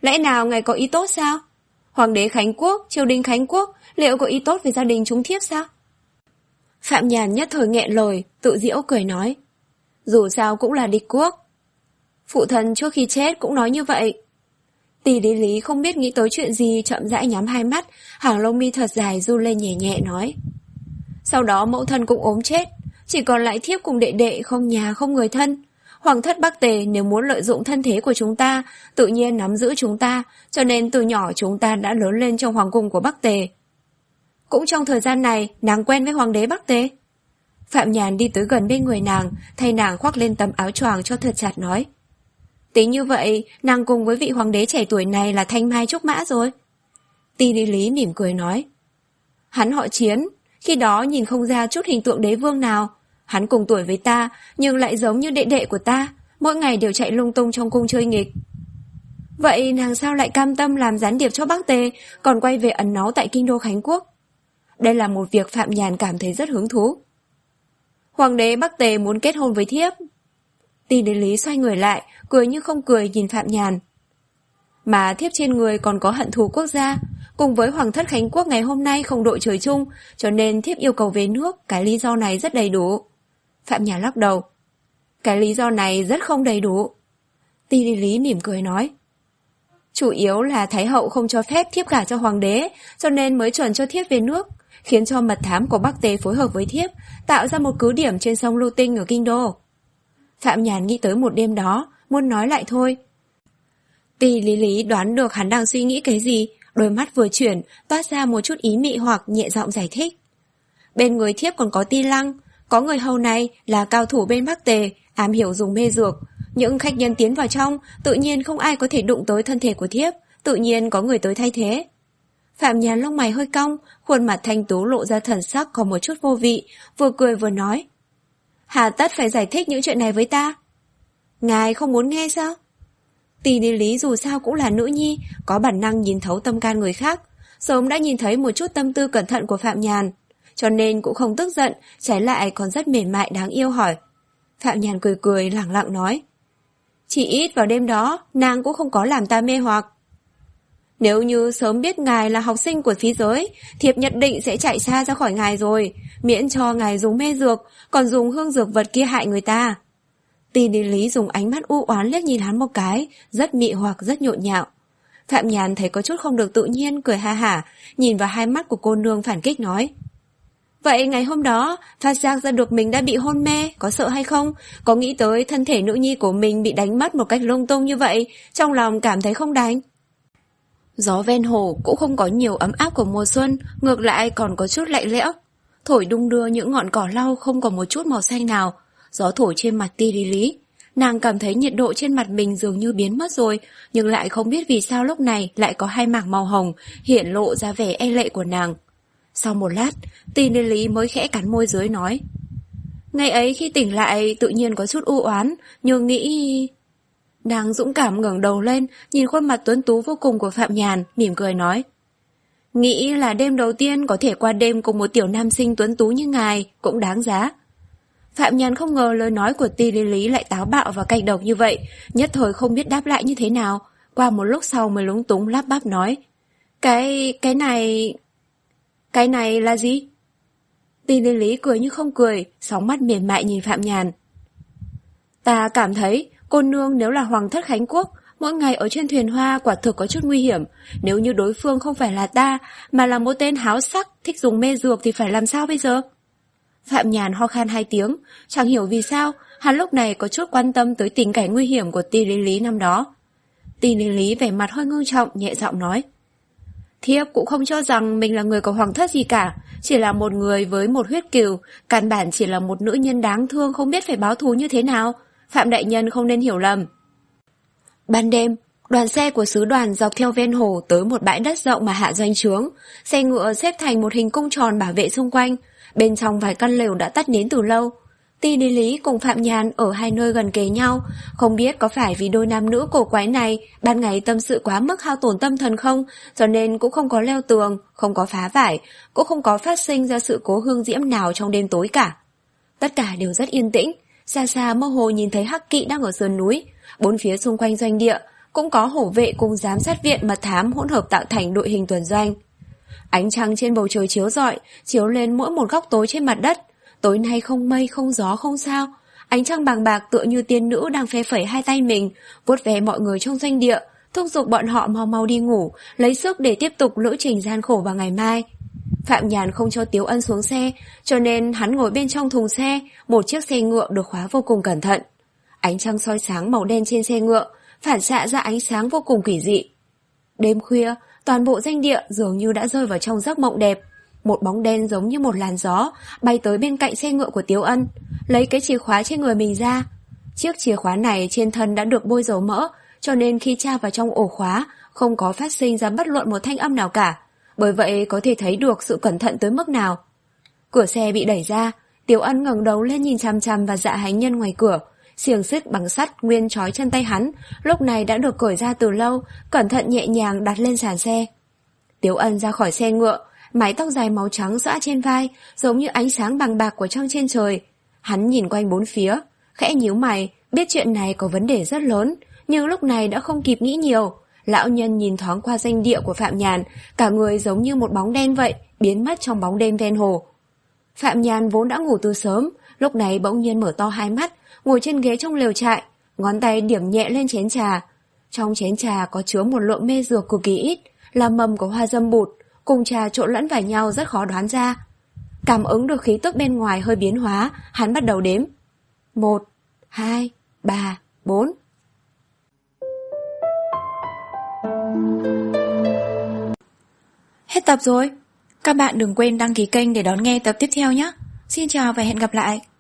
Lẽ nào ngài có ý tốt sao? Hoàng đế Khánh Quốc, triều đình Khánh Quốc liệu có ý tốt với gia đình chúng thiếp sao? Phạm Nhàn nhất thời nghẹn lời, tự giễu cười nói. Dù sao cũng là địch quốc. Phụ thân trước khi chết cũng nói như vậy. Tỷ Lý Lý không biết nghĩ tới chuyện gì, chậm rãi nhắm hai mắt, hàng lông mi thật dài run lên nhẹ nhẹ nói. Sau đó mẫu thân cũng ốm chết, chỉ còn lại thiếp cùng đệ đệ, không nhà không người thân. Hoàng thất Bắc Tề nếu muốn lợi dụng thân thế của chúng ta, tự nhiên nắm giữ chúng ta, cho nên từ nhỏ chúng ta đã lớn lên trong hoàng cung của Bắc Tề. Cũng trong thời gian này, nàng quen với hoàng đế Bắc Tề. Phạm Nhàn đi tới gần bên người nàng, thay nàng khoác lên tấm áo choàng cho thật chặt nói. Tính như vậy, nàng cùng với vị hoàng đế trẻ tuổi này là thanh mai trúc mã rồi. Ti Lý Lý mỉm cười nói. Hắn họ Chiến, khi đó nhìn không ra chút hình tượng đế vương nào. Hắn cùng tuổi với ta, nhưng lại giống như đệ đệ của ta, mỗi ngày đều chạy lung tung trong cung chơi nghịch. Vậy nàng sao lại cam tâm làm gián điệp cho Bắc Tề, còn quay về ẩn náu tại kinh đô Khánh Quốc? Đây là một việc Phạm Nhàn cảm thấy rất hứng thú. Hoàng đế Bắc Tề muốn kết hôn với thiếp. Ti Lý Lý xoay người lại, cười như không cười nhìn Phạm Nhàn. Mà thiếp trên người còn có hận thù quốc gia, cùng với Hoàng thất Khánh Quốc ngày hôm nay không đội trời chung, cho nên thiếp yêu cầu về nước, cái lý do này rất đầy đủ. Phạm Nhàn lắc đầu. Cái lý do này rất không đầy đủ. Ti Lý Lý mỉm cười nói. Chủ yếu là Thái hậu không cho phép thiếp gả cho hoàng đế, cho nên mới chuẩn cho thiếp về nước, khiến cho mật thám của Bắc Tề phối hợp với thiếp, tạo ra một cứ điểm trên sông Lưu Tinh ở kinh đô. Phạm Nhàn nghĩ tới một đêm đó, muốn nói lại thôi. Ti Lý Lý đoán được hắn đang suy nghĩ cái gì, đôi mắt vừa chuyển, toát ra một chút ý mị hoặc nhẹ giọng giải thích. Bên người thiếp còn có Ti Lăng, có người hầu này là cao thủ bên Bắc Tề, am hiểu dùng mê dược. Những khách nhân tiến vào trong, tự nhiên không ai có thể đụng tới thân thể của thiếp, tự nhiên có người tới thay thế. Phạm Nhàn lông mày hơi cong, khuôn mặt thanh tú lộ ra thần sắc có một chút vô vị, vừa cười vừa nói. Hà tất phải giải thích những chuyện này với ta? Ngài không muốn nghe sao? Tỷ Lý Lý dù sao cũng là nữ nhi, có bản năng nhìn thấu tâm can người khác, sớm đã nhìn thấy một chút tâm tư cẩn thận của Phạm Nhàn, cho nên cũng không tức giận, trái lại còn rất mềm mại đáng yêu hỏi. Phạm Nhàn cười cười lẳng lặng nói. Chỉ ít vào đêm đó, nàng cũng không có làm ta mê hoặc. Nếu như sớm biết ngài là học sinh của phí giới, thiếp nhất định sẽ chạy xa ra khỏi ngài rồi, miễn cho ngài dùng mê dược, còn dùng hương dược vật kia hại người ta. Ti Lý Lý dùng ánh mắt u oán liếc nhìn hắn một cái, rất mị hoặc rất nhộn nhạo. Phạm Nhàn thấy có chút không được tự nhiên, cười ha hả, nhìn vào hai mắt của cô nương phản kích nói. Vậy ngày hôm đó, phát giác ra được mình đã bị hôn mê, có sợ hay không? Có nghĩ tới thân thể nữ nhi của mình bị đánh mất một cách lung tung như vậy, trong lòng cảm thấy không đành. Gió ven hồ cũng không có nhiều ấm áp của mùa xuân, ngược lại còn có chút lạnh lẽo. Thổi đung đưa những ngọn cỏ lau không có một chút màu xanh nào. Gió thổi trên mặt Ti Lý Lý. Nàng cảm thấy nhiệt độ trên mặt mình dường như biến mất rồi, nhưng lại không biết vì sao lúc này lại có hai mảng màu hồng hiện lộ ra vẻ e lệ của nàng. Sau một lát, Ti Lý Lý mới khẽ cắn môi dưới nói. Ngày ấy khi tỉnh lại tự nhiên có chút u oán, nhưng nghĩ... Nàng dũng cảm ngẩng đầu lên, nhìn khuôn mặt tuấn tú vô cùng của Phạm Nhàn, mỉm cười nói. Nghĩ là đêm đầu tiên có thể qua đêm cùng một tiểu nam sinh tuấn tú như ngài, cũng đáng giá. Phạm Nhàn không ngờ lời nói của Ti Lý Lý lại táo bạo và cay độc như vậy, nhất thời không biết đáp lại như thế nào, qua một lúc sau mới lúng túng lắp bắp nói. Cái... cái này... Cái này là gì? Ti Lý Lý cười như không cười, sóng mắt mềm mại nhìn Phạm Nhàn. Ta cảm thấy cô nương nếu là Hoàng thất Khánh Quốc, mỗi ngày ở trên thuyền hoa quả thực có chút nguy hiểm. Nếu như đối phương không phải là ta, mà là một tên háo sắc, thích dùng mê dược thì phải làm sao bây giờ? Phạm Nhàn ho khan hai tiếng, chẳng hiểu vì sao, hắn lúc này có chút quan tâm tới tình cảnh nguy hiểm của Ti Lý Lý năm đó. Ti Lý Lý vẻ mặt hơi ngưng trọng, nhẹ giọng nói. Thiếp cũng không cho rằng mình là người của hoàng thất gì cả, chỉ là một người với một huyết cừu, căn bản chỉ là một nữ nhân đáng thương không biết phải báo thù như thế nào. Phạm đại nhân không nên hiểu lầm. Ban đêm, đoàn xe của sứ đoàn dọc theo ven hồ tới một bãi đất rộng mà hạ doanh trướng, xe ngựa xếp thành một hình cung tròn bảo vệ xung quanh, bên trong vài căn lều đã tắt nến từ lâu. Ti Lý Lý cùng Phạm Nhàn ở hai nơi gần kề nhau, không biết có phải vì đôi nam nữ cổ quái này ban ngày tâm sự quá mức hao tổn tâm thần không, cho nên cũng không có leo tường, không có phá vải, cũng không có phát sinh ra sự cố hương diễm nào trong đêm tối cả. Tất cả đều rất yên tĩnh, xa xa mơ hồ nhìn thấy Hắc Kỵ đang ở sườn núi, bốn phía xung quanh doanh địa, cũng có hổ vệ cùng giám sát viện mật thám hỗn hợp tạo thành đội hình tuần doanh. Ánh trăng trên bầu trời chiếu rọi, chiếu lên mỗi một góc tối trên mặt đất. Tối nay không mây, không gió, không sao. Ánh trăng bàng bạc tựa như tiên nữ đang phe phẩy hai tay mình, vuốt ve mọi người trong doanh địa, thúc giục bọn họ mau mau đi ngủ, lấy sức để tiếp tục lữ trình gian khổ vào ngày mai. Phạm Nhàn không cho Tiếu Ân xuống xe, cho nên hắn ngồi bên trong thùng xe, một chiếc xe ngựa được khóa vô cùng cẩn thận. Ánh trăng soi sáng màu đen trên xe ngựa, phản xạ ra ánh sáng vô cùng quỷ dị. Đêm khuya, toàn bộ doanh địa dường như đã rơi vào trong giấc mộng đẹp. Một bóng đen giống như một làn gió bay tới bên cạnh xe ngựa của Tiếu Ân, lấy cái chìa khóa trên người mình ra. Chiếc chìa khóa này trên thân đã được bôi dầu mỡ, cho nên khi tra vào trong ổ khóa không có phát sinh ra bất luận một thanh âm nào cả. Bởi vậy có thể thấy được sự cẩn thận tới mức nào. Cửa xe bị đẩy ra, Tiếu Ân ngẩng đầu lên nhìn chằm chằm vào Dạ Hành Nhân ngoài cửa. Xiềng xích bằng sắt nguyên trói chân tay hắn lúc này đã được cởi ra từ lâu, cẩn thận nhẹ nhàng đặt lên sàn xe. Tiếu Ân ra khỏi xe ngựa, mái tóc dài màu trắng xõa trên vai, giống như ánh sáng bằng bạc của trăng trên trời. Hắn nhìn quanh bốn phía, khẽ nhíu mày, biết chuyện này có vấn đề rất lớn, nhưng lúc này đã không kịp nghĩ nhiều. Lão nhân nhìn thoáng qua doanh địa của Phạm Nhàn, cả người giống như một bóng đen vậy, biến mất trong bóng đêm ven hồ. Phạm Nhàn vốn đã ngủ từ sớm, lúc này bỗng nhiên mở to hai mắt, ngồi trên ghế trong lều trại, ngón tay điểm nhẹ lên chén trà. Trong chén trà có chứa một lượng mê dược cực kỳ ít, là mầm của hoa dâm bụt, cùng trà trộn lẫn vào nhau rất khó đoán ra. Cảm ứng được khí tức bên ngoài hơi biến hóa, hắn bắt đầu đếm. Một, hai, ba, bốn. Hết tập rồi. Các bạn đừng quên đăng ký kênh để đón nghe tập tiếp theo nhé. Xin chào và hẹn gặp lại.